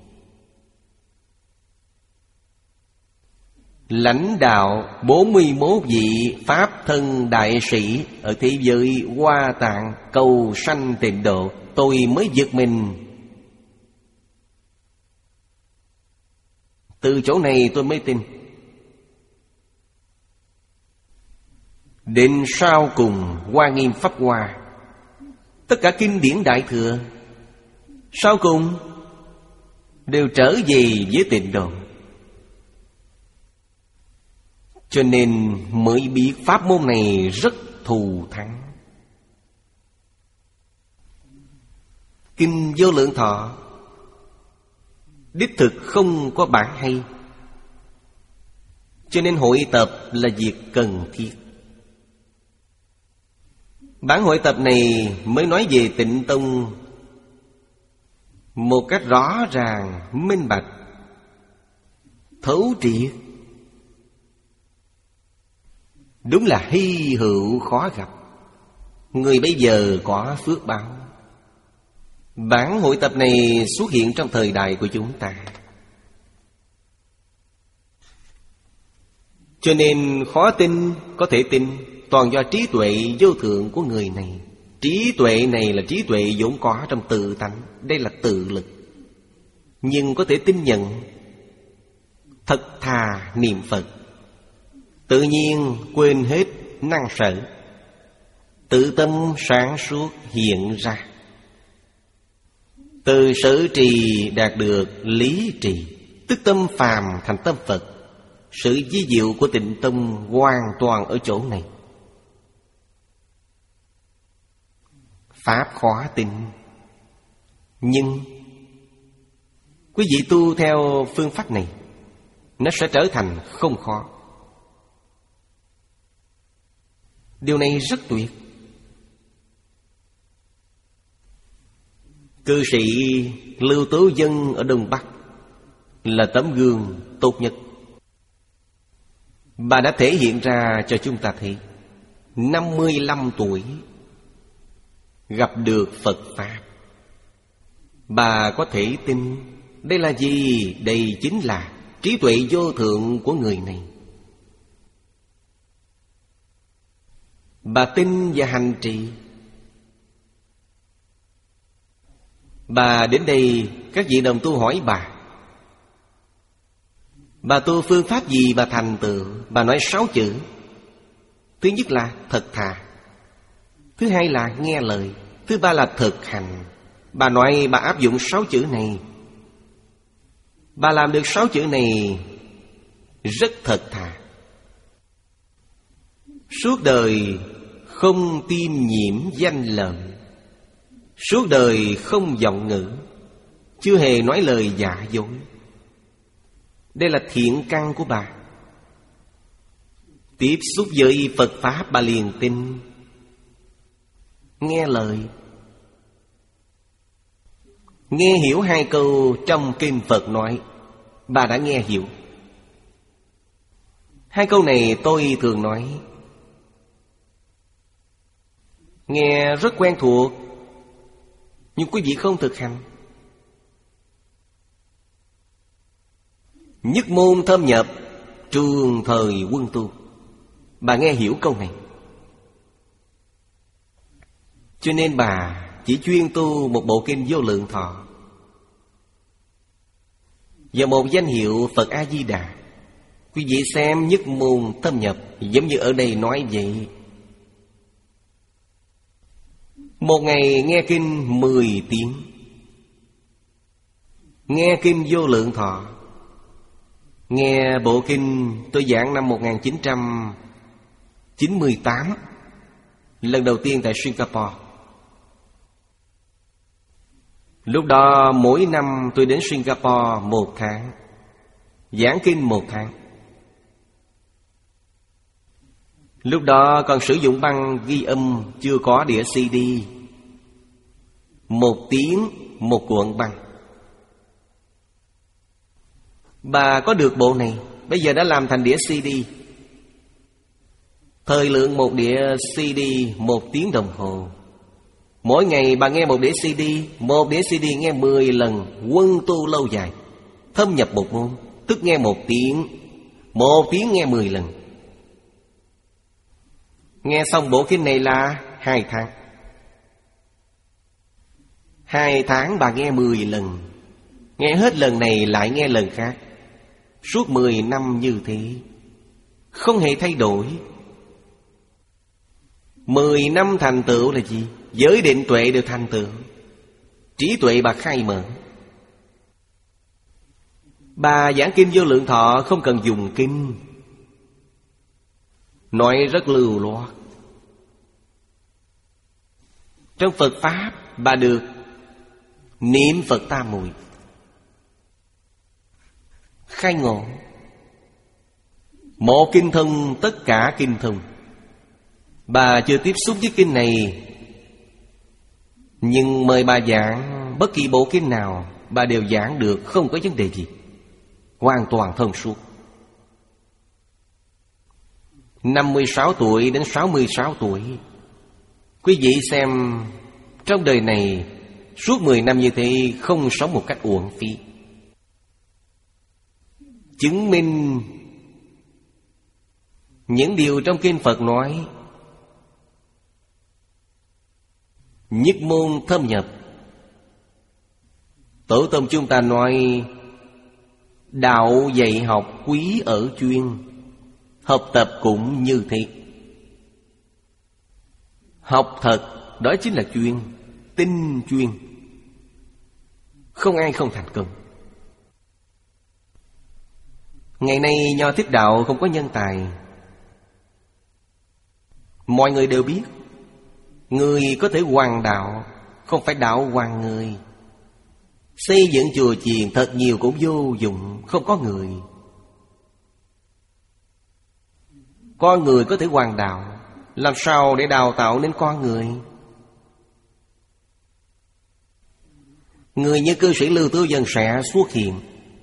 lãnh đạo bốn mươi mốt vị Pháp thân đại sĩ ở thế giới Hoa Tạng cầu sanh tịnh độ, tôi mới giật mình. Từ chỗ này tôi mới tin. Đến sau cùng Hoa Nghiêm Pháp Hoa, tất cả kinh điển Đại Thừa sau cùng đều trở về với tịnh độ. Cho nên mới biết pháp môn này rất thù thắng. Kinh Vô Lượng Thọ đích thực không có bản hay, cho nên hội tập là việc cần thiết. Bản hội tập này mới nói về Tịnh Tông một cách rõ ràng, minh bạch, thấu triệt. Đúng là hy hữu khó gặp. Người bây giờ có phước báo. Bản hội tập này xuất hiện trong thời đại của chúng ta, cho nên khó tin, có thể tin, toàn do trí tuệ vô thượng của người này. Trí tuệ này là trí tuệ vốn có trong tự tánh. Đây là tự lực. Nhưng có thể tin nhận, thật thà niệm Phật, tự nhiên quên hết năng sở, tự tâm sáng suốt hiện ra. Từ sở trì đạt được lý trì, tức tâm phàm thành tâm Phật. Sự vi diệu của Tịnh Tông hoàn toàn ở chỗ này. Pháp khó tin, nhưng quý vị tu theo phương pháp này, nó sẽ trở thành không khó. Điều này rất tuyệt. Cư sĩ Lưu Tố Dân ở Đông Bắc là tấm gương tốt nhất. Bà đã thể hiện ra cho chúng ta thấy, năm mươi lăm tuổi gặp được Phật Pháp. Bà có thể tin. Đây là gì? Đây chính là trí tuệ vô thượng của người này. Bà tin và hành trì. Bà đến đây, các vị đồng tu hỏi bà, bà tu phương pháp gì bà thành tựu? Bà nói sáu chữ. Thứ nhất là thật thà, thứ hai là nghe lời, thứ ba là thực hành. Bà nói bà áp dụng sáu chữ này, bà làm được sáu chữ này rất thật thà. Suốt đời không tiêm nhiễm danh lợi, suốt đời không vọng ngữ, chưa hề nói lời giả dối. Đây là thiện căn của bà. Tiếp xúc với Phật Pháp bà liền tin, nghe lời. Nghe hiểu hai câu trong kinh Phật nói, bà đã nghe hiểu. Hai câu này tôi thường nói, nghe rất quen thuộc, nhưng quý vị không thực hành. Nhất môn thâm nhập, trường thời quân tu. Bà nghe hiểu câu này, cho nên bà chỉ chuyên tu một bộ kinh Vô Lượng Thọ và một danh hiệu Phật A-di-đà. Quý vị xem, nhất môn thâm nhập, giống như ở đây nói vậy. Một ngày nghe kinh mười tiếng. Nghe kinh Vô Lượng Thọ. Nghe bộ kinh tôi giảng năm một nghìn chín trăm chín mươi tám, lần đầu tiên tại Singapore. Lúc đó mỗi năm tôi đến Singapore một tháng, giảng kinh một tháng. Lúc đó còn sử dụng băng ghi âm, chưa có đĩa xê đê. Một tiếng một cuộn băng. Bà có được bộ này, bây giờ đã làm thành đĩa xê đê. Thời lượng một đĩa xê đê một tiếng đồng hồ. Mỗi ngày bà nghe một đĩa xê đê, một đĩa xê đê nghe mười lần, quân tu lâu dài. Thâm nhập một môn, tức nghe một tiếng, một tiếng nghe mười lần. Nghe xong bộ kinh này là hai tháng. Hai tháng bà nghe mười lần. Nghe hết lần này lại nghe lần khác. Suốt mười năm như thế, không hề thay đổi. Mười năm thành tựu là gì? Giới định tuệ được thành tựu. Trí tuệ bà khai mở. Bà giảng kinh Vô Lượng Thọ không cần dùng kinh, nói rất lưu loát. Trong Phật Pháp bà được niệm Phật tam muội, khai ngộ. Một kinh thông tất cả kinh thông. Bà chưa tiếp xúc với kinh này, nhưng mời bà giảng bất kỳ bộ kinh nào, bà đều giảng được, không có vấn đề gì, hoàn toàn thông suốt. Năm mươi sáu tuổi đến sáu mươi sáu tuổi, quý vị xem, trong đời này suốt mười năm như thế, không sống một cách uổng phí. Chứng minh những điều trong kinh Phật nói, nhất môn thâm nhập. Tổ tông chúng ta nói, đạo dạy học quý ở chuyên, học tập cũng như thế. Học thật, đó chính là chuyên, tinh chuyên. Không ai không thành công. Ngày nay Nho Thích Đạo không có nhân tài. Mọi người đều biết, người có thể hoàn đạo, không phải đạo hoàn người. Xây dựng chùa chiền thật nhiều cũng vô dụng, không có người. Con người có thể hoàn đạo, làm sao để đào tạo nên con người? Người như cư sĩ Lưu Tứ Dân sẽ xuất hiện.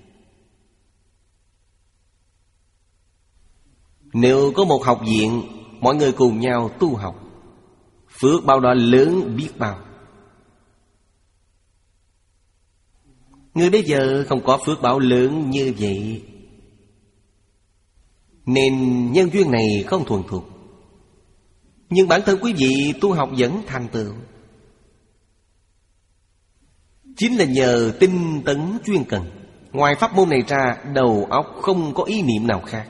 Nếu có một học viện, mọi người cùng nhau tu học, phước bao đó lớn biết bao. Người bây giờ không có phước báo lớn như vậy, nên nhân duyên này không thuần thục. Nhưng bản thân quý vị tu học vẫn thành tựu, chính là nhờ tinh tấn chuyên cần. Ngoài pháp môn này ra, đầu óc không có ý niệm nào khác.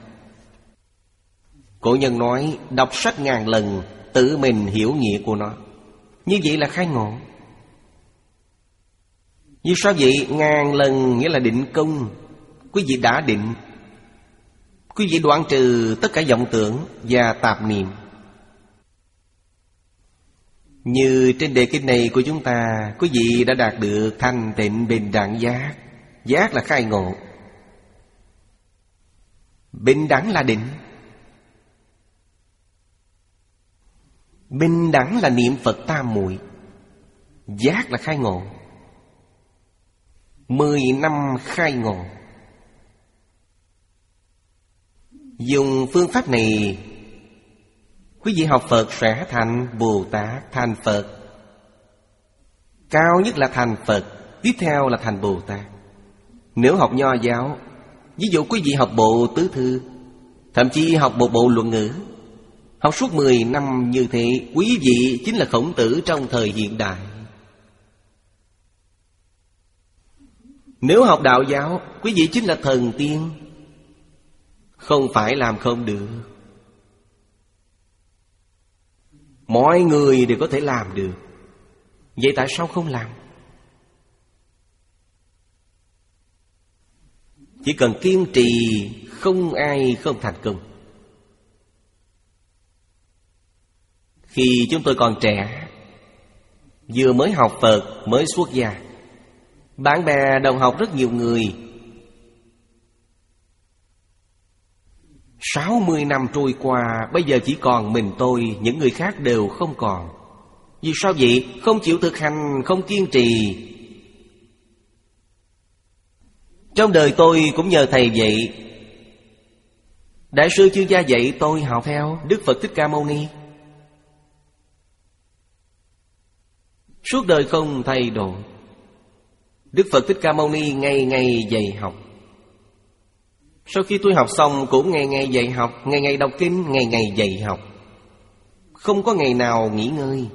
Cổ nhân nói, đọc sách ngàn lần, tự mình hiểu nghĩa của nó. Như vậy là khai ngộ. Vì sao vậy? Ngàn lần nghĩa là định công. Quý vị đã định, quý vị đoạn trừ tất cả vọng tưởng và tạp niệm. Như trên đề kinh này của chúng ta, quý vị đã đạt được thanh tịnh bình đẳng giác. Giác là khai ngộ, bình đẳng là định. Bình đẳng là niệm Phật tam muội, giác là khai ngộ. Mười năm khai ngộ. Dùng phương pháp này, quý vị học Phật sẽ thành Bồ Tát, thành Phật. Cao nhất là thành Phật, tiếp theo là thành Bồ Tát. Nếu học Nho giáo, ví dụ quý vị học bộ tứ thư, thậm chí học một bộ luận ngữ, học suốt mười năm như thế, quý vị chính là Khổng Tử trong thời hiện đại. Nếu học đạo giáo, quý vị chính là thần tiên. Không phải làm không được, mọi người đều có thể làm được. Vậy tại sao không làm? Chỉ cần kiên trì, không ai không thành công. Khi chúng tôi còn trẻ, vừa mới học Phật, mới xuất gia, Bạn bè đồng học rất nhiều người. Sáu mươi năm trôi qua, bây giờ chỉ còn mình tôi, những người khác đều không còn. Vì sao vậy? Không chịu thực hành, không kiên trì. Trong đời tôi cũng nhờ thầy vậy. Đại sư Chương Gia dạy tôi học theo Đức Phật Thích Ca Mâu Ni. Suốt đời không thay đổi. Đức Phật Thích Ca Mâu Ni ngày ngày dạy học. Sau khi tôi học xong cũng ngày ngày dạy học, ngày ngày đọc kinh, ngày ngày dạy học. Không có ngày nào nghỉ ngơi.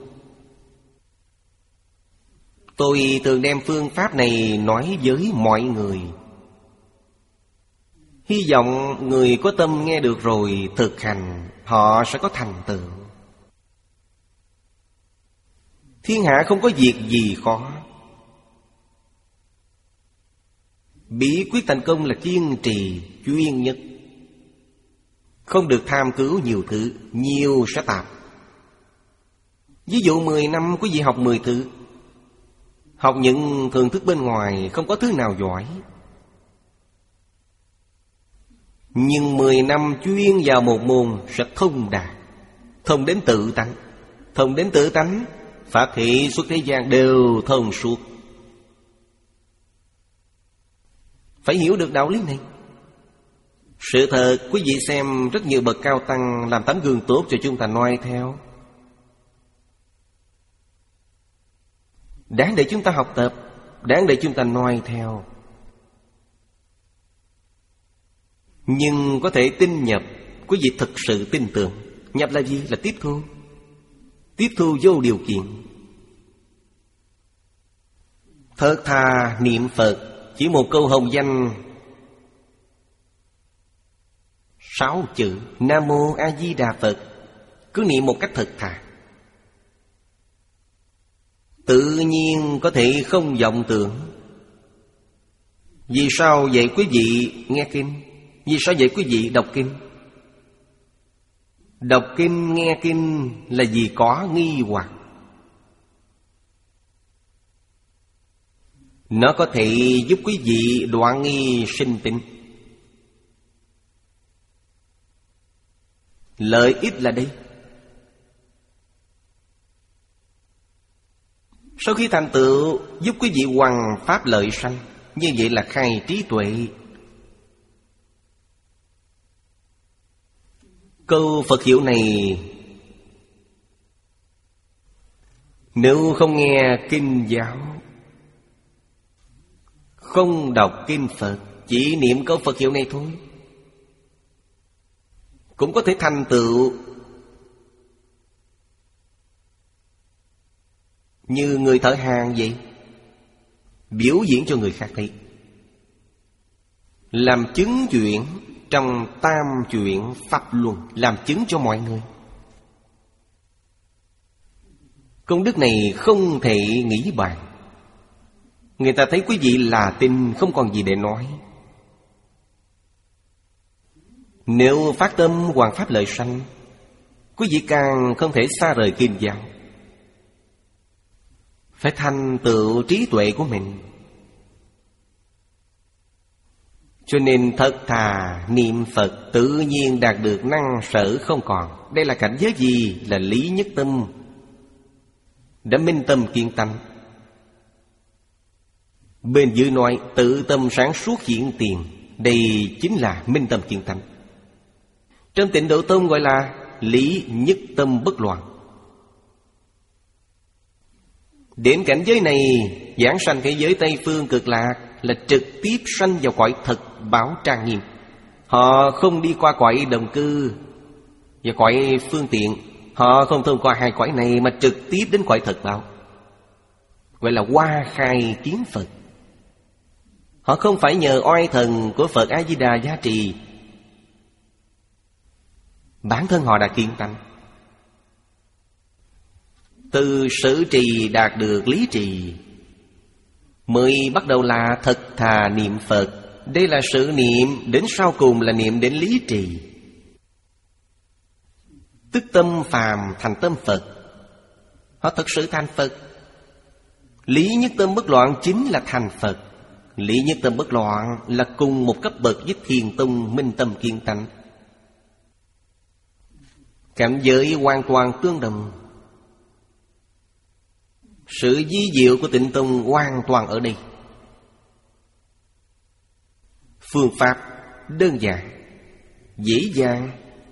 Tôi thường đem phương pháp này nói với mọi người. Hy vọng người có tâm nghe được rồi thực hành, họ sẽ có thành tựu. Thiên hạ không có việc gì khó. Bí quyết thành công là kiên trì, chuyên nhất. Không được tham cứu nhiều thứ, nhiều sẽ tạp. Ví dụ mười năm quý vị học mười thứ, học những thường thức bên ngoài, không có thứ nào giỏi. Nhưng mười năm chuyên vào một môn sẽ thông đạt, thông đến tự tánh. Thông đến tự tánh, pháp thị suốt thế gian đều thông suốt. Phải hiểu được đạo lý này. Sự thật, quý vị xem rất nhiều bậc cao tăng làm tấm gương tốt cho chúng ta noi theo. Đáng để chúng ta học tập, đáng để chúng ta noi theo. Nhưng có thể tin nhập, quý vị thực sự tin tưởng. Nhập là gì? Là tiếp thu. Tiếp thu vô điều kiện. Thật thà niệm Phật, chỉ một câu hồng danh sáu chữ Nam Mô A Di Đà Phật. Cứ niệm một cách thật thà, tự nhiên có thể không vọng tưởng. Vì sao vậy quý vị nghe kinh? Vì sao vậy quý vị đọc kinh? Đọc kinh, nghe kinh là vì có nghi hoặc. Nó có thể giúp quý vị đoạn nghi sinh tịnh. Lợi ích là đây. Sau khi thành tựu, giúp quý vị hoằng pháp lợi sanh. Như vậy là khai trí tuệ. Câu Phật hiệu này, nếu không nghe kinh giáo, không đọc kinh Phật, chỉ niệm câu Phật hiệu này thôi, cũng có thể thành tựu. Như người thợ hàn vậy, biểu diễn cho người khác thấy, làm chứng chuyện trong tam chuyện pháp luân, làm chứng cho mọi người. Công đức này không thể nghĩ bàn. Người ta thấy quý vị là tin, không còn gì để nói. Nếu phát tâm hoằng pháp lợi sanh, quý vị càng không thể xa rời kinh giáo. Phải thành tựu trí tuệ của mình. Cho nên thật thà niệm Phật, tự nhiên đạt được năng sở không còn. Đây là cảnh giới gì? Là lý nhất tâm, đã minh tâm kiên tánh. Bên dưới nói tự tâm sáng suốt hiện tiền, đây chính là minh tâm kiên tánh. Trong Tịnh Độ Tông gọi là lý nhất tâm bất loạn. Đến cảnh giới này, giảng sanh thế giới Tây Phương Cực Lạc là trực tiếp sanh vào cõi thật báo trang nghiêm. Họ không đi qua cõi đồng cư và cõi phương tiện. Họ không thông qua hai cõi này mà trực tiếp đến cõi thật báo, gọi là hoa khai kiến Phật. Họ không phải nhờ oai thần của Phật A-di-đà gia trì, bản thân họ đã kiên tánh. Từ sự trì đạt được lý trì, mới bắt đầu là thật thà niệm Phật. Đây là sự niệm, đến sau cùng là niệm đến lý trì. Tức tâm phàm thành tâm Phật. Họ thật sự thành Phật. Lý nhất tâm bất loạn chính là thành Phật. Lý nhất tâm bất loạn là cùng một cấp bậc với Thiền Tông minh tâm kiên tánh. Cảnh giới hoàn toàn tương đồng. Sự vi diệu của Tịnh Tông hoàn toàn ở đây. Phương pháp đơn giản, dễ dàng,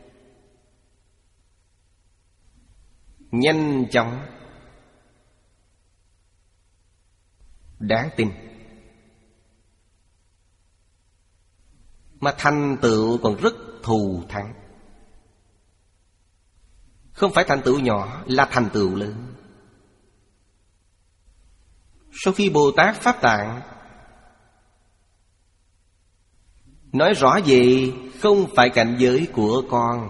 nhanh chóng, đáng tin. Mà thành tựu còn rất thù thắng. Không phải thành tựu nhỏ, là thành tựu lớn. Sau khi Bồ Tát Pháp Tạng nói rõ về không phải cảnh giới của con,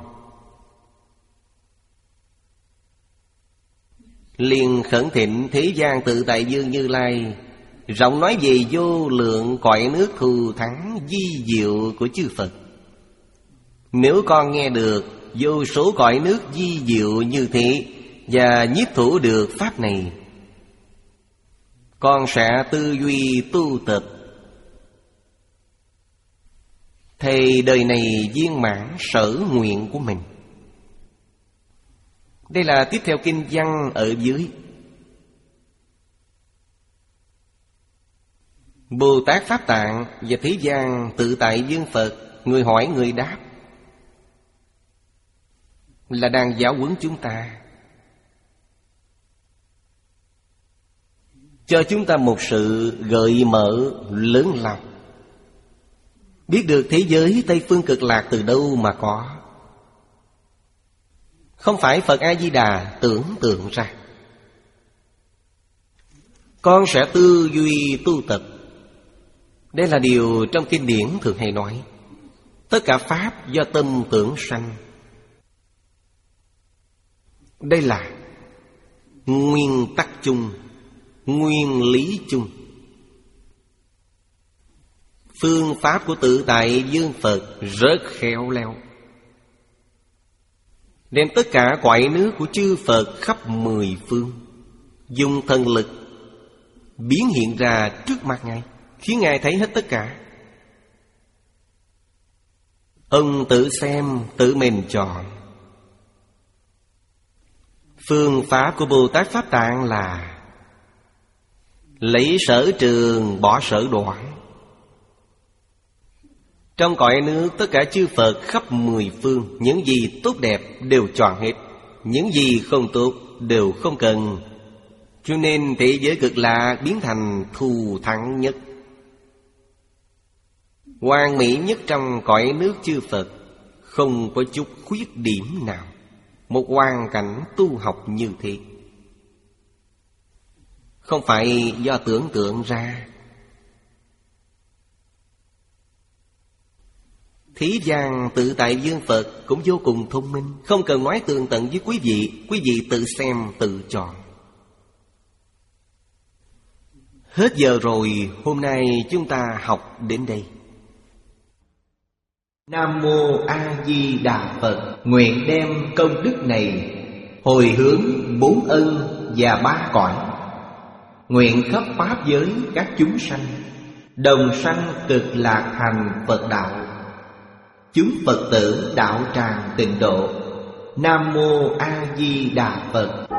liền khẩn thịnh thế gian tự tại dương Như Lai, rộng nói về vô lượng cõi nước thù thắng vi diệu của chư Phật. Nếu con nghe được vô số cõi nước vi diệu như thế và nhiếp thủ được pháp này, con sẽ tư duy tu tập, thì đời này viên mãn sở nguyện của mình. Đây là tiếp theo kinh văn ở dưới. Bồ Tát Pháp Tạng và thế gian tự tại dương Phật, người hỏi người đáp, là đang giáo huấn chúng ta, cho chúng ta một sự gợi mở lớn lao. Biết được thế giới Tây Phương Cực Lạc từ đâu mà có, không phải Phật A-di-đà tưởng tượng ra. Con sẽ tư duy tu tập. Đây là điều trong kinh điển thường hay nói. Tất cả pháp do tâm tưởng sanh. Đây là nguyên tắc chung, nguyên lý chung. Phương pháp của tự tại dương Phật rất khéo léo, đem tất cả cõi nước của chư Phật khắp mười phương, dùng thần lực biến hiện ra trước mặt Ngài, khiến Ngài thấy hết tất cả. Ông tự xem, tự mình chọn. Phương pháp của Bồ Tát Pháp Tạng là lấy sở trường bỏ sở đoạn. Trong cõi nước tất cả chư Phật khắp mười phương, những gì tốt đẹp đều chọn hết, những gì không tốt đều không cần. Cho nên thế giới Cực Lạc biến thành thù thắng nhất, hoàn mỹ nhất trong cõi nước chư Phật, không có chút khuyết điểm nào. Một hoàn cảnh tu học như thế, không phải do tưởng tượng ra. Thế gian tự tại dương Phật cũng vô cùng thông minh, không cần nói tường tận với quý vị. Quý vị tự xem tự chọn. Hết giờ rồi, hôm nay chúng ta học đến đây. Nam Mô A Di Đà Phật. Nguyện đem công đức này hồi hướng bốn ân và ba cõi, nguyện khắp pháp giới các chúng sanh đồng sanh cực lạc thành Phật đạo, chúng Phật tử đạo tràng tịnh độ. Nam Mô A Di Đà Phật.